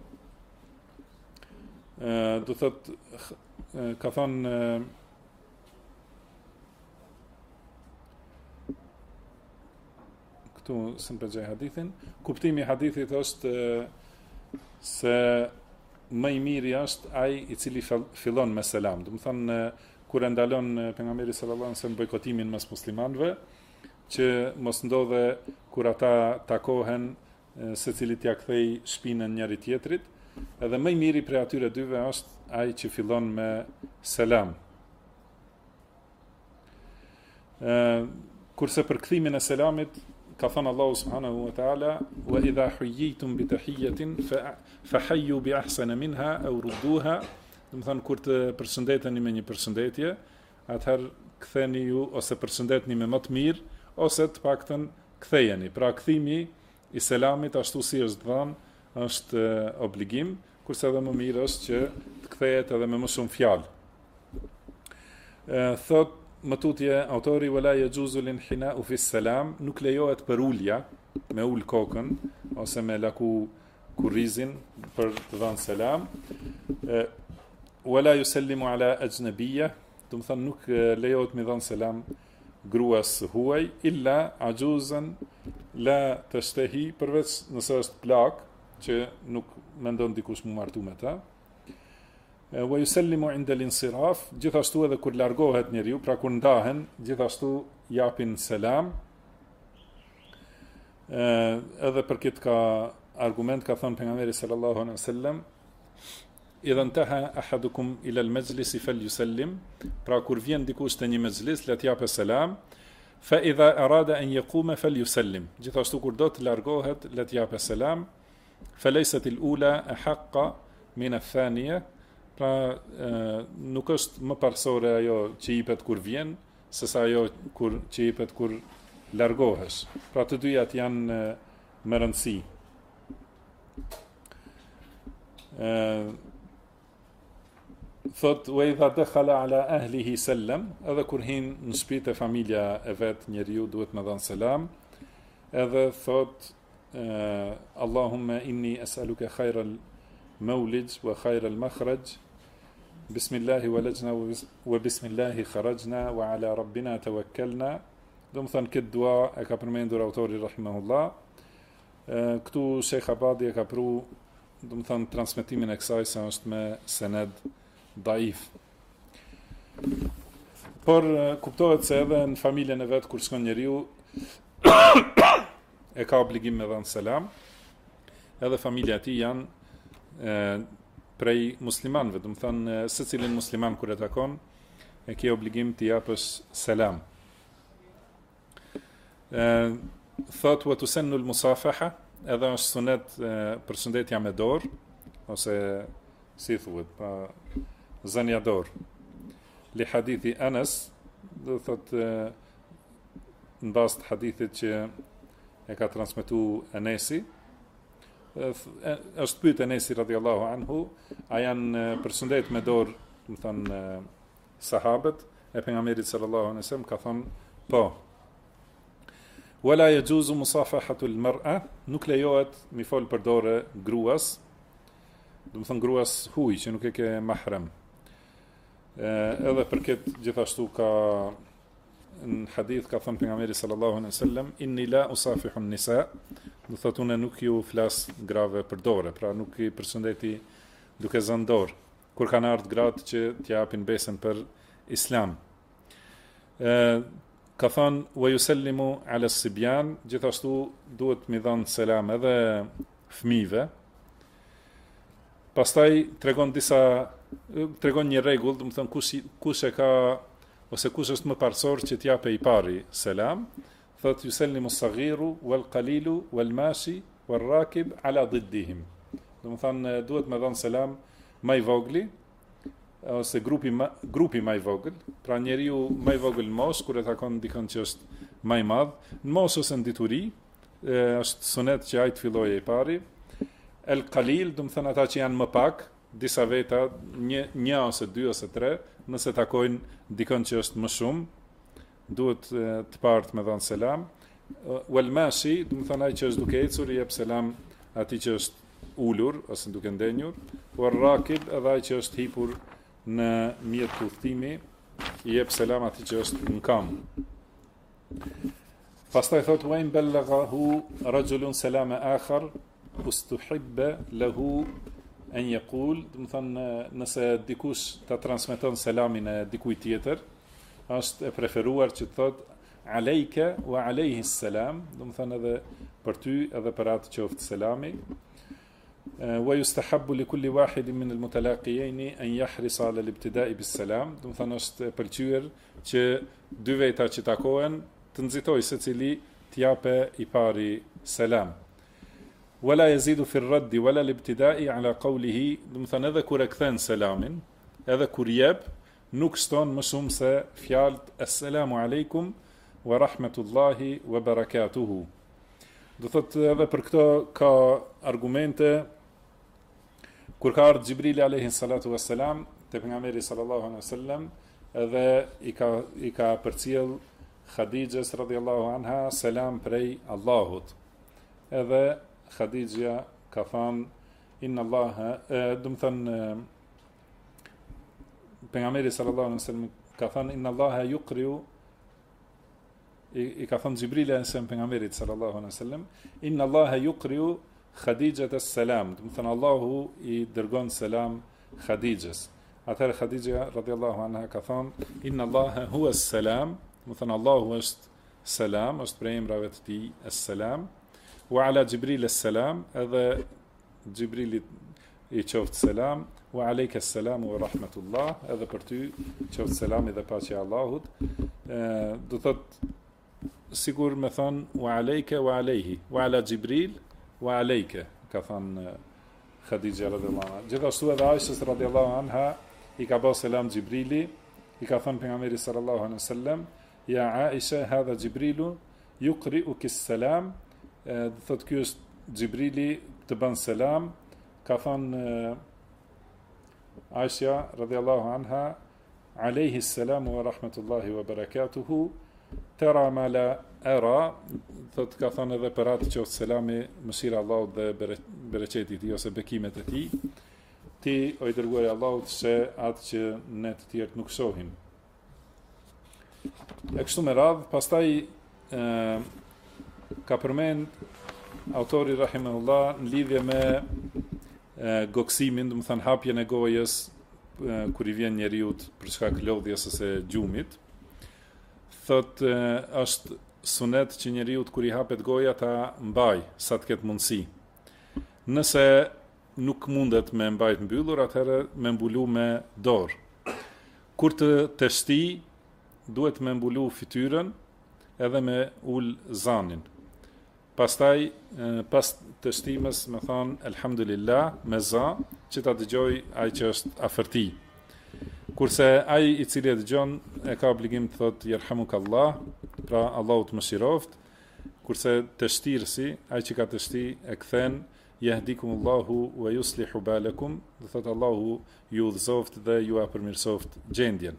do thotë ka thënë këtu së përgjaj hadithin, kuptimi i hadithit është se më i miri është ai i cili fillon me selam. Do të thonë kur e ndalon pejgamberi sallallahu alajhi wasallam bojkotimin mes muslimanëve, që mos ndodhe kur ata takohen secili t'ia kthej shpinën njëri tjetrit, edhe më i miri prej atyre dyve është ai që fillon me selam. Kurse për kthimin e selamit ka thënë Allahu subhanahu wa ta'ala wa idha huyyitum bi tahiyyatin fa hayyu bi ahsana minha aw rudduha, do të thonë kur të përshëndeteni me një përshëndetje, atëherë ktheni ju ose përshëndetni me më të mirë ose të paktën kthejeni. Pra kthimi i selamit ashtu si është dhënë është obligim, kurse edhe më mirë është që të kthehet edhe me më shumë fjalë. Thot më tutje autori wala yajuzu linhina'u fi salam, nuk lejohet për ulja, me ul kokën ose me laku kurrizin për të dhënë selam. Wala yusallimu ala ajnabiyya, do të thonë nuk lejohet me dhënë selam gruas huaj illa ajuzan la tashtahi, përveç nëse është plak që nuk mendon dikush më martu me ta. Wa yusallimu inda al-insiraf, gjithashtu edhe kur largohet njeriu, pra kur ndahen, gjithashtu japin selam. Edhe për këtë ka argument, ka thënë pejgamberi sallallahu alaihi wasallam idha intaha ahadukum ila al-majlis falyusallim, pra kur vjen dikush te një mezhlis le të japë selam, fa idha arada an yaquma falyusallim, gjithashtu kur do të largohet le të japë selam, fa laysat al-ula ahaqqa min ath-thaniya, pra nuk është më parsore ajo që jepet kur vjen, sesa ajo që jepet kur largohesh. Pra të dyjat janë më rëndësi. Thot wa idha dakhala ala ahlihi sallam, edhe kur hin në shtëpi e familja e vet njeriu duhet me dhënë selam. Edhe thot Allahumma inni as'aluka khayral mawlid wa khayral makhraj, bismillahi walajna wa bismillahi kharajna wa ala rabbina tawakkalna. Do të thënë këtë dua e ka përmendur autori rahimahullah. Këtu Sheikh Abadi e ka pru, do të thënë transmetimin e kësaj se është me sened daif. Por kuptohet se edhe në familjen e vet kur shkon njeriu e ka obligim me dhënë selam. Edhe familja e tij janë prej muslimanëve, do të thënë secilin musliman kur e takon e ke obligim të japësh selam. Thot wa tusannu al-musafaha, edhe është sunet përshëndetja me dorë ose si thuhet, pa zënia dorë. Li hadithi Anas, do thot në bazë të hadithit që e ka transmetuar Anesi, është pyet Anesi radhiyallahu anhu, a janë përshëndet me dorë, do të thënë sahabët e pejgamberit sallallahu alaihi wasallam, ka thënë po. Wala yajuzu musafahatu al-mar'a, nuk lejohet mi fol për dorë gruas, do të thënë gruas huaj që nuk e ke mahram. Edhe për këtë gjithashtu ka në hadith ka thënë pejgamberi sallallahu alaihi wasallam inni la usafihu an-nisa, do thotë unë nuk ju flas grave për dorë, pra nuk i përshëndeti duke zënë dorë. kur kanë ardhur gratë që t'japin besën për Islam. Ka thënë wa yusallimu ala sibyan, gjithashtu duhet mi dhënë selam edhe fëmijëve. Pastaj tregon një rregull, do të thënë kush e ka ose kush është më parësor që t'jape i pari selam, thot yusallimu as-saghiru wal qalilu wal mashi wal rakib ala diddihim. Do të thënë duhet me dhënë selam më i vogli ose grupi më i vogël, pra njeriu më i vogël në moshë kur e takon dikon që është më i madh, në moshë ose në dituri, është sunet që ai të fillojë i pari. El qalil, do të thënë ata që janë më pak, disa veta, një ose dy ose tre, nëse takojnë dikon që është më shumë, duhet të partë me dhënë selam. Wal mashi, do të thënë ai që është duke ecur i jep selam atij që është ulur ose duke ndenjur, por rakib edhe ai që është hipur në mjet të udhtimi i jep selam atij që është në kam. Pastaj thot wa in ballaghahu rajulun salama akhar ustuhibba lahu an yaqul, do të thënë nëse dikush ta transmeton selamin e dikujt tjetër, është e preferuar që të thot alejke wa alejhi selam, do të thënë edhe për ty edhe për atë qoftë selami. Wa yustahabbu li kulli wahidin min al-mutalaqiyin an yahrisa ala al-ibtida'i bis-salam, do të thënë është e pëlqyer që dy veta që takohen të nxitojë secili të jape i pari selam. Wala yazidu fi ar-radd wala al-ibtida'i ala qawlihi, do të thënë edhe kur e kthen selamin, edhe kur jep, nuk shton më shumë se fjalët assalamu alaykum wa rahmatullahi wa barakatuhu. Do thotë edhe për këto ka argumente. Kur ka ardhur Xhibrili alayhi salatu wassalam te pejgamberi sallallahu alaihi wasallam, edhe i ka përcjell Khadijës radhiyallahu anha selam prej Allahut. Edhe Khadija ka thënë inna Allaha, do të thënë pejgamberi sallallahu alaihi wasallam ka thënë inna Allaha yuqri'u, i ka thënë Xhibrili alayhi pejgamberit sallallahu alaihi wasallam, inna Allaha yuqri'u Khadijat as-salam, do të thënë Allahu i dërgon selam Khadijës. Atëherë Khadija radhiyallahu anha ka thënë inna Allaha huwa as-salam, do të thënë Allahu është selam, është prej emrave të tij as-salam. Wa ala Jibril as-salam, edhe Xhibrilit i qoftë selam. Wa alayka as-salam wa rahmatullah, edhe për ty qoftë selami dhe paqja e Allahut. Do thotë sigur me thënë wa alayka wa alayhi, wa ala Jibril wa alayka, ka thënë Khadija radhiyallahu anha. Gjithashtu edhe Aishës radhiyallahu anha i ka bërë selam Xhibrili, i ka thënë pejgamberi sallallahu alaihi wasallam, ja Aisha hadha Xhibrilu yuqri'uki as-salam, do thotë ky është Xhibrili të bën selam. Ka thënë Aisha radhiyallahu anha, alayhi as-salam wa rahmatullahi wa barakatuhu, tera ma la era, thot ka thënë edhe për atë që është selami, mëshira Allahut dhe bereqeti i tij ose bekimet e tij, ti o i dërguari i Allahut se atë që ne të tjerë nuk shohim. E kështu me radhë, pastaj ka përmend autori rahimahullah në lidhje me goksimin, do të thënë hapjen e gojës kur i vjen njeriu për shkak lodhjes ose gjumit. Thot është sunet që njeriu kur i hapet goja ta mbaj sa të ketë mundësi. Nëse nuk mundet me mbajt mbyllur, atëherë me mbulu me dorë. Kur të teshti, duhet me mbulu fytyrën edhe me ul zanin. Pastaj pas teshtimës me thonë elhamdulillah me za, që ta dëgjoj ai që është afër tij. Kurse ai i cili e dëgjon e ka obligim të thotë yerhamukallah, pra Allahu të mëshiroft. Kurse tështirësi, ai që ka tështi e kthen yahdikumullahu wa yuslihu balakum, do thotë Allahu ju udhëzoft dhe ju përmirësoft gjendjen.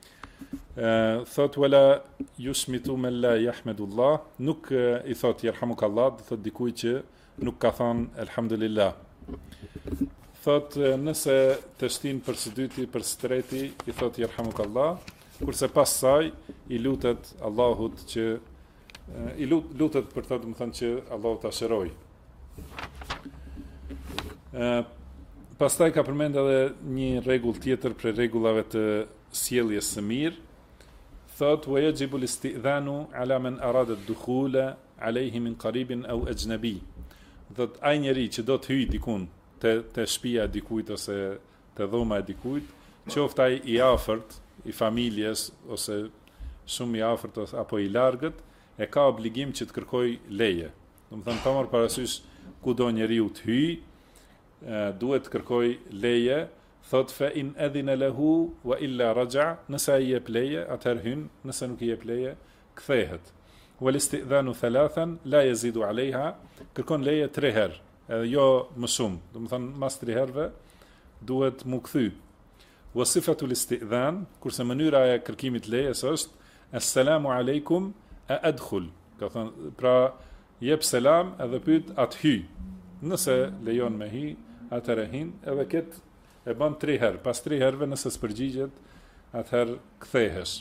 Thot wala yushmitu man la yahmedullah, nuk i thot yerhamukallah, do thot dikuj që nuk ka thënë elhamdulillah. Thot nëse të shtin për së dyti, për së treti, i thot yerhamukallah, kurse pas saj i lutet Allahut që i lutet për të më thënë që Allahu ta shëroj. Pastaj ka përmend edhe një rregull tjetër për rregullave të sjelljes së mirë. Thot wa yajibu al-istidhanu ala man arada ad-dukhula alayhi min qaribin aw ajnabi. Thot ai njeri që do të hyjë dikun te shtëpia e dikujt ose te dhoma e dikujt, qoftë ai i afërt, i familjes ose shumë i afërt apo i largët, e ka obligim që të kërkoj leje. Domethënë pa marrë parasysh kudo njeriu të hyjë, duhet të kërkoj leje. Thot fa in adhina lahu wa illa raja, nëse ai jep leje, atëherë hyn, nëse nuk i jep leje, kthehet. Wal istidhanu thalathan la yazidu alayha, kërkon leje 3 herë, edhe jo më shumë. Domethënë mas 3 herëve duhet mu kthy. Wa sifatu al-istidhan, kurse mënyra e kërkimit lejes është assalamu alaykum a adkhul. Ka thënë, pra jep selam edhe pyet atë hy. Nëse lejon me hy, atëherë hin, edhe këtë e bën 3 herë. Pas 3 herëve nëse s'përgjigjet, atëherë kthehesh.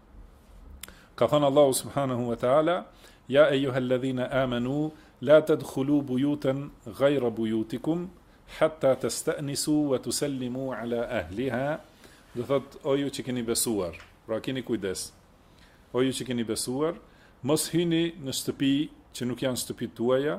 Ka thënë Allahu subhanahu wa ta'ala: Ja eyyuhalladhina amanu la tadkhulu buyutan ghayra buyutikum hatta tasta'nisu wa tusallimu ala ahliha. Do thot, o ju që keni besuar, pra keni kujdes. O ju që keni besuar, mos hyni në shtëpi që nuk janë shtëpitë tuaja,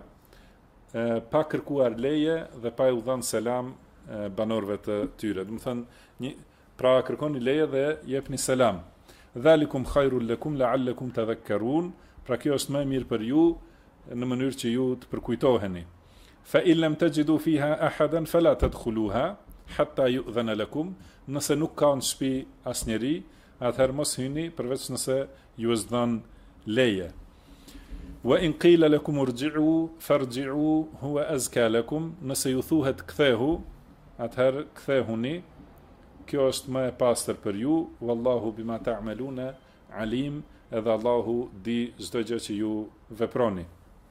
pa kërkuar leje dhe pa u dhënë selam banorëve të tyre. Do të thënë, pra kërkoni leje dhe jepni selam. Dhalikum khairul lakum la'allakum tadhakkarun, pra kjo është më e mirë për ju në mënyrë që ju të përkujtoheni. Fa in lam tajidu fiha ahadan fala tadkhuluha hatta yu'dhana lakum, nëse nuk ka në shtëpi asnjëri, atëherë mos hyni përveç nëse ju është dhënë leje. Wa in qila lakum irji'u farji'u huwa azka lakum, nëse ju thuhet kthehu, atëherë kthehuni, kjo është më e pastër për ju. Wallahu bima ta'maluna alim, edhe Allahu di çdo gjë që ju veproni.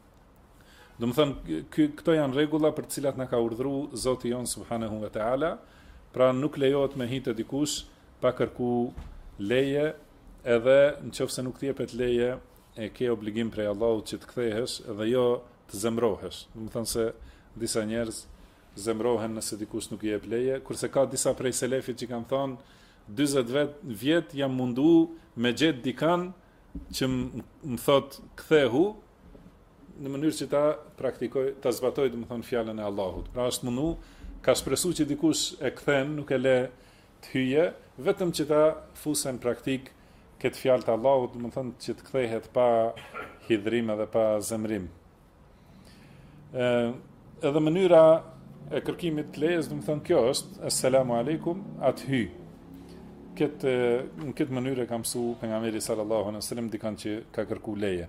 Do të thënë, këto janë rregulla për të cilat na ka urdhëruar Zoti jon subhanahu wa ta'ala, pra nuk lejohet me hitë dikush pa kërku leje, edhe nëse nuk t'jepet leje, e ke obligim prej Allahut që të kthehesh edhe jo të zemrohesh. Do të thënë se disa njerëz zemrohen nëse dikush nuk i jep leje, kurse ka disa prej selefit që kanë thonë 40 vjet jam mundu me gjet dikan që më thot kthehu, në mënyrë që ta praktikoj, ta zbatoj, do të thonë, fjalën e Allahut. Pra është mundu, ka shpresu që dikush e kthen, nuk e le të hyje, vetëm që ta fusen praktik këtë fjalë të Allahut, do të thonë që të kthehet pa hidhrim edhe pa zemrim. Edhe mënyra e kërkimit të lejes, do të thonë kjo është assalamu alaikum, atë hy. Në këtë mënyrë ka mësuar pejgamberi sallallahu alaihi wasallam dikan që ka kërku leje.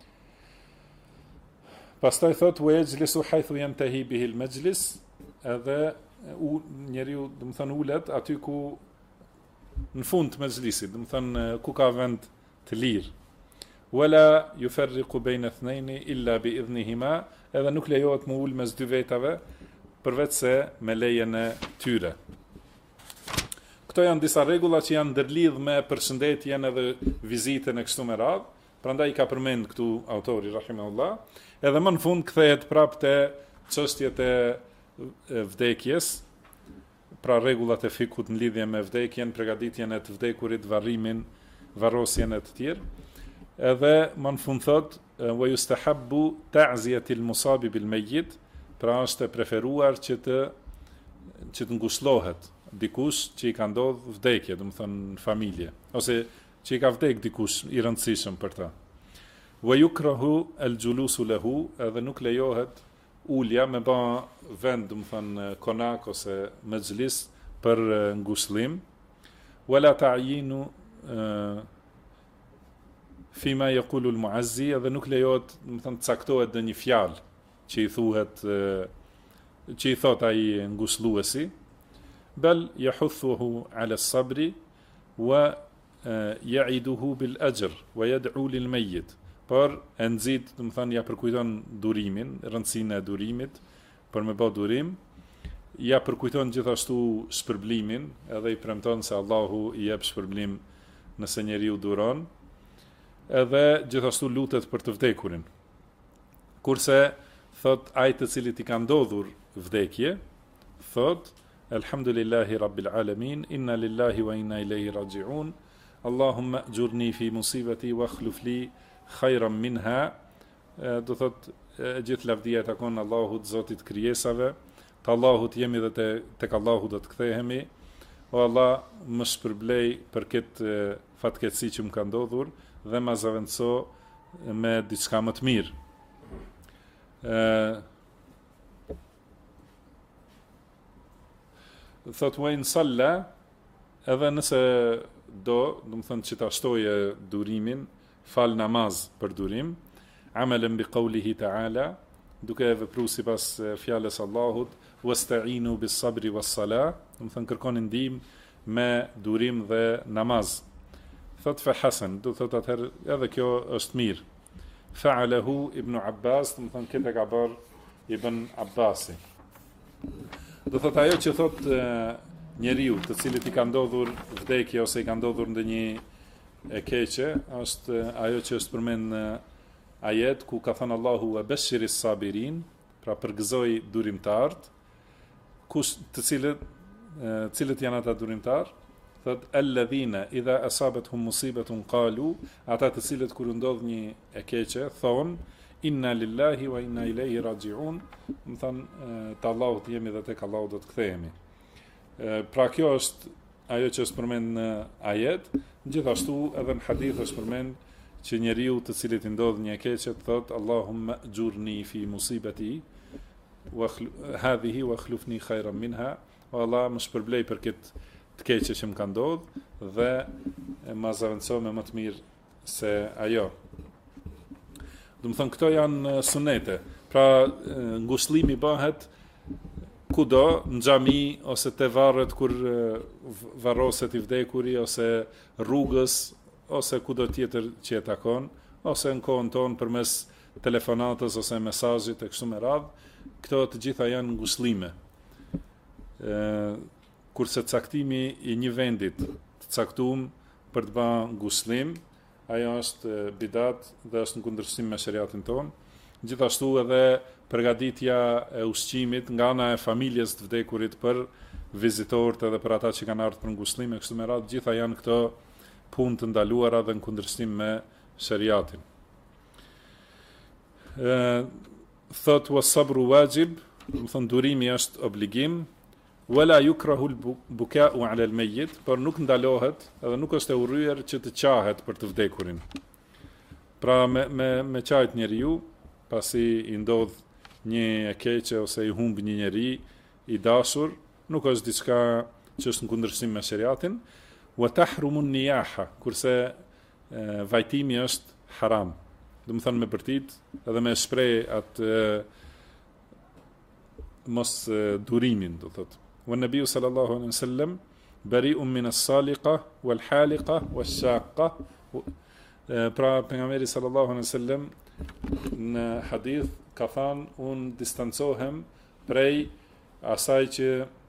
Pastaj thot wa yajlisu haythu yantahi bihi al-majlis, edhe njeriu, do të thonë, ulet aty ku në fund të mezhlisit, do të thonë ku ka vend të lirë. Wala yufarriqu bayna ithnayn illa bi idhnihima, edhe nuk lejohet më ul mes dy vetave përveç se me lejen e tyre. Këto janë disa rregulla që janë ndërlidh me përshëndetjen edhe vizitën e kështu me radhë, prandaj ka përmend këtu autori rahimahullah, edhe më në fund kthehet prapë te çështjet e vdekjes, pra rregullat e fikut në lidhje me vdekjen, përgatitjen e të vdekurit, varrimin, varrosjen e të tjerë. Edhe më në fund thot wa yustahabbu ta'ziyati al-musabi bil-mayyit, pra është e preferuar që të ngushëllohet dikush që i ka ndodhur vdekje, do të thonë në familje, ose që i ka vdek dikush i rëndësishëm për ta. Wa yukrahu al-julusu lahu, edhe nuk lejohet ulja me ba vend, do të thonë konak ose mezhlis për ngushëllim. Wala ta'yinu fima yaqulu al-mu'azzi, edhe nuk lejohet, do të thonë caktohet në një fjalë që i thuhet, që i thot ai ngushëlluesi, bel yahuthuhu ala as-sabri wa ya'iduhu bil ajr wa yad'u lil mayyit, por e nxit, do të thonë ja përkujton durimin, rëndësinë e durimit, për me bë durim, ja përkujton gjithashtu shpërblimin, edhe i premton se Allahu i jep shpërblim nëse njeriu duron, edhe gjithashtu lutet për të vdekurin. Kurse thot ai të cilit i ka ndodhur vdekje, thot Elhamdulillahi Rabbil Alamin, inna lillahi wa inna ilaihi raji'un, Allahumma gjurni fi musibati wa akhlif li khajran minha. Do thot gjithë lavdia takon Allahut, Zotit krijesave, të Allahut jemi dhe tek Allahu do të kthehemi. O Allah, më shpërblej për këtë fatkeqësi që më ka ndodhur dhe ma zavendëso me diçka më të mirë. Thot wa in salla, edhe nëse do më thënë që ta shtoje durimin, fal namaz për durim, amelen bi qawlihi ta'ala, duke e vepru sipas fjalës Allahut, wasta'inu bis sabri was salah, do të thënë kërkoni ndihmë me durim dhe namaz. Thot fa hasan, do thot atëherë edhe kjo është mirë. Fa'alahu Ibn Abbas, do të thënë këtë ka bërë Ibn Abbasi. Do thot ajo që thot njeriu të cilit i ka ndodhur vdekje ose i ka ndodhur ndonjë e keqe, është ajo që është përmend në ajet ku ka thënë Allahu wa bashiris sabirin, pra përgëzoi durimtarët, të cilët janë ata durimtar, thot alladhina idha asabatuhum musibatun qalu, ata të cilët kur ndodh një e keqe thon inna lillahi wa inna ilaihi raji'un, do thënë te Allahu jemi dhe tek Allahu do të kthehemi. Pra kjo është ajo që është përmend në ajet, gjithashtu edhe në hadith është përmend që njeriu të cilit i ndodh një e keqe thot Allahumma gjurni fi musibati wa hadhihi wa akhlifni khayran minha, o Allah më shpërblej për këtë të keqe që më ka ndodh dhe ma zavendëso me më të mirë se ajo. Do të thënë këto janë sunete. Pra ngushëllimi bëhet kudo, në xhami ose te varret kur varroset i vdekuri ose rrugës ose kudo tjetër që e takon, ose në kohën tonë përmes telefonatës ose mesazhit e kështu me radhë, këto të gjitha janë ngushëllime. Kurse caktimi i një vendit të caktuar për të bërë ngushëllim, ajo është bidat dhe është në kundërshtim me shariatin tonë. Gjithashtu edhe përgatitja e ushqimit nga ana e familjes të vdekurit për vizitorët edhe për ata që kanë ardhur për ngushëllim e kështu me radhë, gjitha janë këto punë të ndaluara dhe në kundërshtim me shariatin. Thot was sabru wajib, do të thonë durimi është obligim, wala yukrahu al-buka'u 'ala al-mayyit, por nuk ndalohet edhe nuk është e urryer që të qahet për të vdekurin. Pra me qajt njeriu pasi i ndodh një e keqe ose i humb një njeri i dashur, nuk është diçka që është në kundërshtim me shariatin. Wa tahrumu an-niyaha, kurse vajtimi është haram. Do të thënë me bërtit edhe me shpreh atë mos durimin, do thotë. Wa nabiu sallallahu alaihi wasallam bari'un min as-saliqa wal haliqa wash-shaqqa. Pra pejgamberi sallallahu alaihi wasallam në hadith ka thënë unë distancohem prej asaj që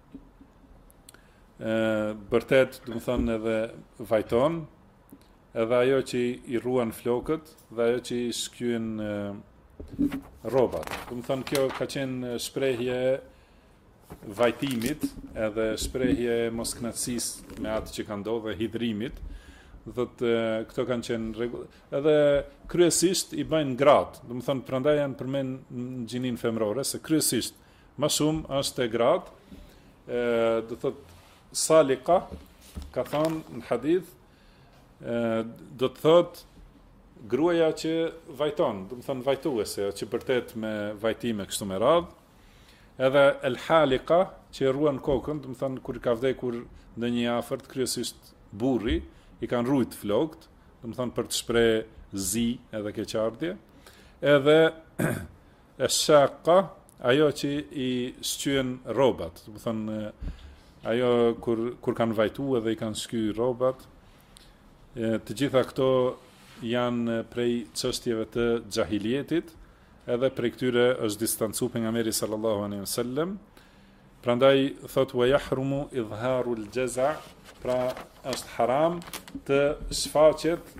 bërtet, do të thënë edhe vajton, edhe ajo që i ruan flokët dhe ajo që i shkyen rrobat. Do të thënë kjo ka qenë shprehje vajtimit edhe shprehje moskënaqësisë me atë që ka ndodhur, hidhrimit. Thotë këto kanë qenë rregull. Edhe kryesisht i bëjnë gratë. Do të thonë prandaj janë përmend në gjinin femrore se kryesisht më shumë është e gratë. Do thotë salika ka thënë në hadith do të thotë gruaja që vajton, do të thonë vajtuese që bërtet me vajtime kështu me radhë. Edhe el halika që ruan kokën, do të thonë kur ka vdekur ndonjë afërt, kryesisht burri i kanë rujt flokët, do të thonë për të shpreh zi edhe keqardhje. Edhe e shaka, ajo që i shqyen rrobat, do të thonë ajo kur kanë vajtuar edhe i kanë shkyer rrobat. Të gjitha këto janë prej çështjeve të xahilietit, edhe prej këtyre është distancu pejgamberi sallallahu alaihi wasallam. Prandaj thot wa yahrumu idharu al-jaza', pra është haram të shfaqet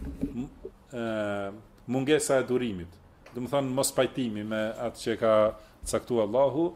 mungesa e durimit. Do të thonë mos pajtimi me atë që ka caktuar Allahu,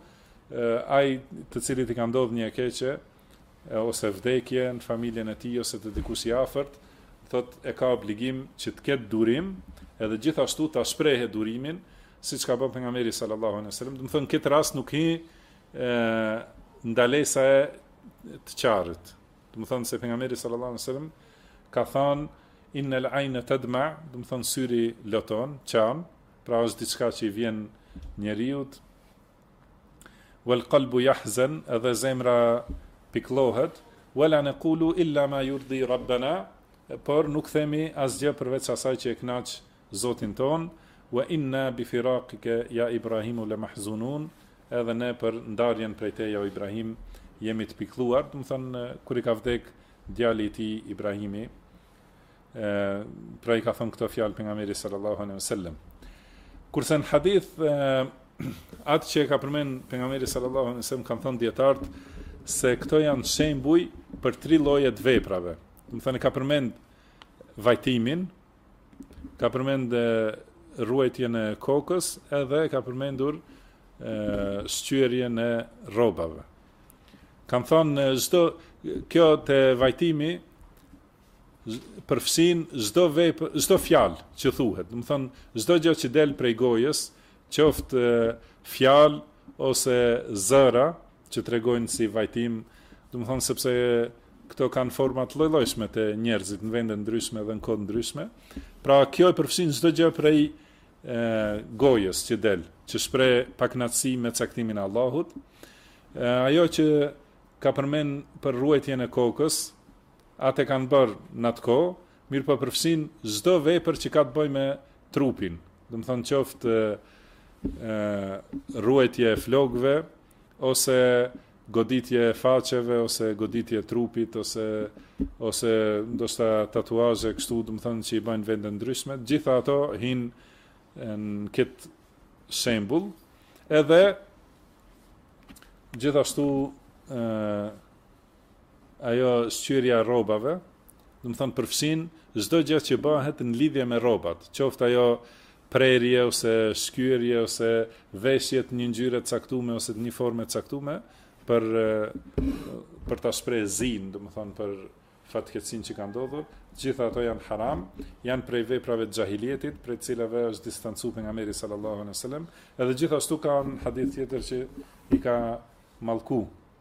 ai të cilit i ka ndodhur një e keqe ose vdekje në familjen e tij ose të dikush i afërt, thot e ka obligim që të ketë durim, edhe gjithashtu ta shprehë durimin, siç ka bërë pejgamberi sallallahu alaihi wasallam. Do të thonë këtë rast nuk i ndalesa e të qarët. Do të thonë se pejgamberi sallallahu alaihi wasallam ka thënë innal ayna tadma, do të thonë syri loton, qan, pra është diçka që i vjen njeriu. Wal qalbu yahzan, edhe zemra piklohet, wala naqulu illa ma yurdi rabbana, por nuk themi asgjë përveç asaj që e kënaq Zotin ton, wa inna bi firaqika ya Ibrahimu la mahzunun, edhe ne për ndarjen prej teje o Ibrahim jemi të pikëlluar. Do të thonë kur i ka vdek djali i tij Ibrahimi, pra i ka thënë këto fjalë pejgamberi sallallahu alaihi wasallam. Kurse në hadith atë që ka përmend pejgamberi sallallahu alaihi wasallam kanë thënë dietarët se këto janë shembuj për 3 lloje të veprave. Do të thonë ka përmend vajtimin, ka përmend ruajtjen e kokës, edhe ka përmendur shqyrjen e rrobave. Kam thonë kjo të vajtimi përfshin çdo fjalë që thuhet. Do të thonë çdo gjë që del prej gojës, qoftë fjalë ose zëra që tregojnë si vajtim, do të thonë sepse këto kanë forma të lloj-llojshme të njerëzit në vende ndryshme dhe në kohë ndryshme. Pra kjo e përfshin çdo gjë prej gojës që del, që shpreh pakënaqësi me caktimin e Allahut. Ajo që ka përmend për ruajtjen e kokës, atë kanë bërë në atë kohë, mirë po përfshin çdo vepër që ka të bëjë me trupin. Do të thonë qoftë ruajtje e flokëve, ose goditje e faqeve, ose goditje e trupit, ose ndoshta tatuazhe kështu, do të thonë që i bëjnë vende ndryshme. Gjitha ato hin në këtë shembull, edhe gjithashtu ajo shqyrja e rrobave, do të thonë përfshin çdo gjë që bëhet në lidhje me rrobat, qoftë ajo prerje ose shkyrje ose veshje të një ngjyre të caktuar ose të një forme të caktuar për ta shprehë zinë, do të thonë për fatkeqësinë që ka ndodhur. Gjitha ato janë haram, janë prej veprave të xahilietit, prej cilave është distancuar pejgamberi sallallahu alaihi wasallam, edhe gjithashtu ka një hadith tjetër që i ka mallku.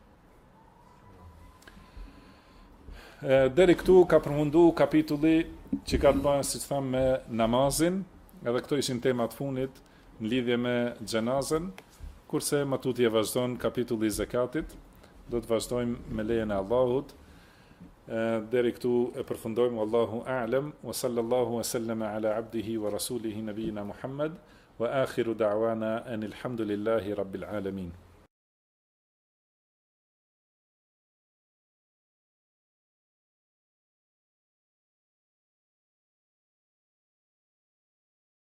Deri këtu ka përfundu kapitulli që ka të bëjë, siç thamë, me namazin, edhe këto ishin temat fundit në lidhje me xhenazën, kurse më tutje vazhdon kapitulli i zakatit. Do të vazhdojmë me lejen e Allahut. Deri këtu e përfundojmë. Wallahu a'lam wa sallallahu wa sallama ala abdihi wa rasulihi nabiyina Muhammad wa akhiru da'wana anil hamdulillahi rabbil alamin.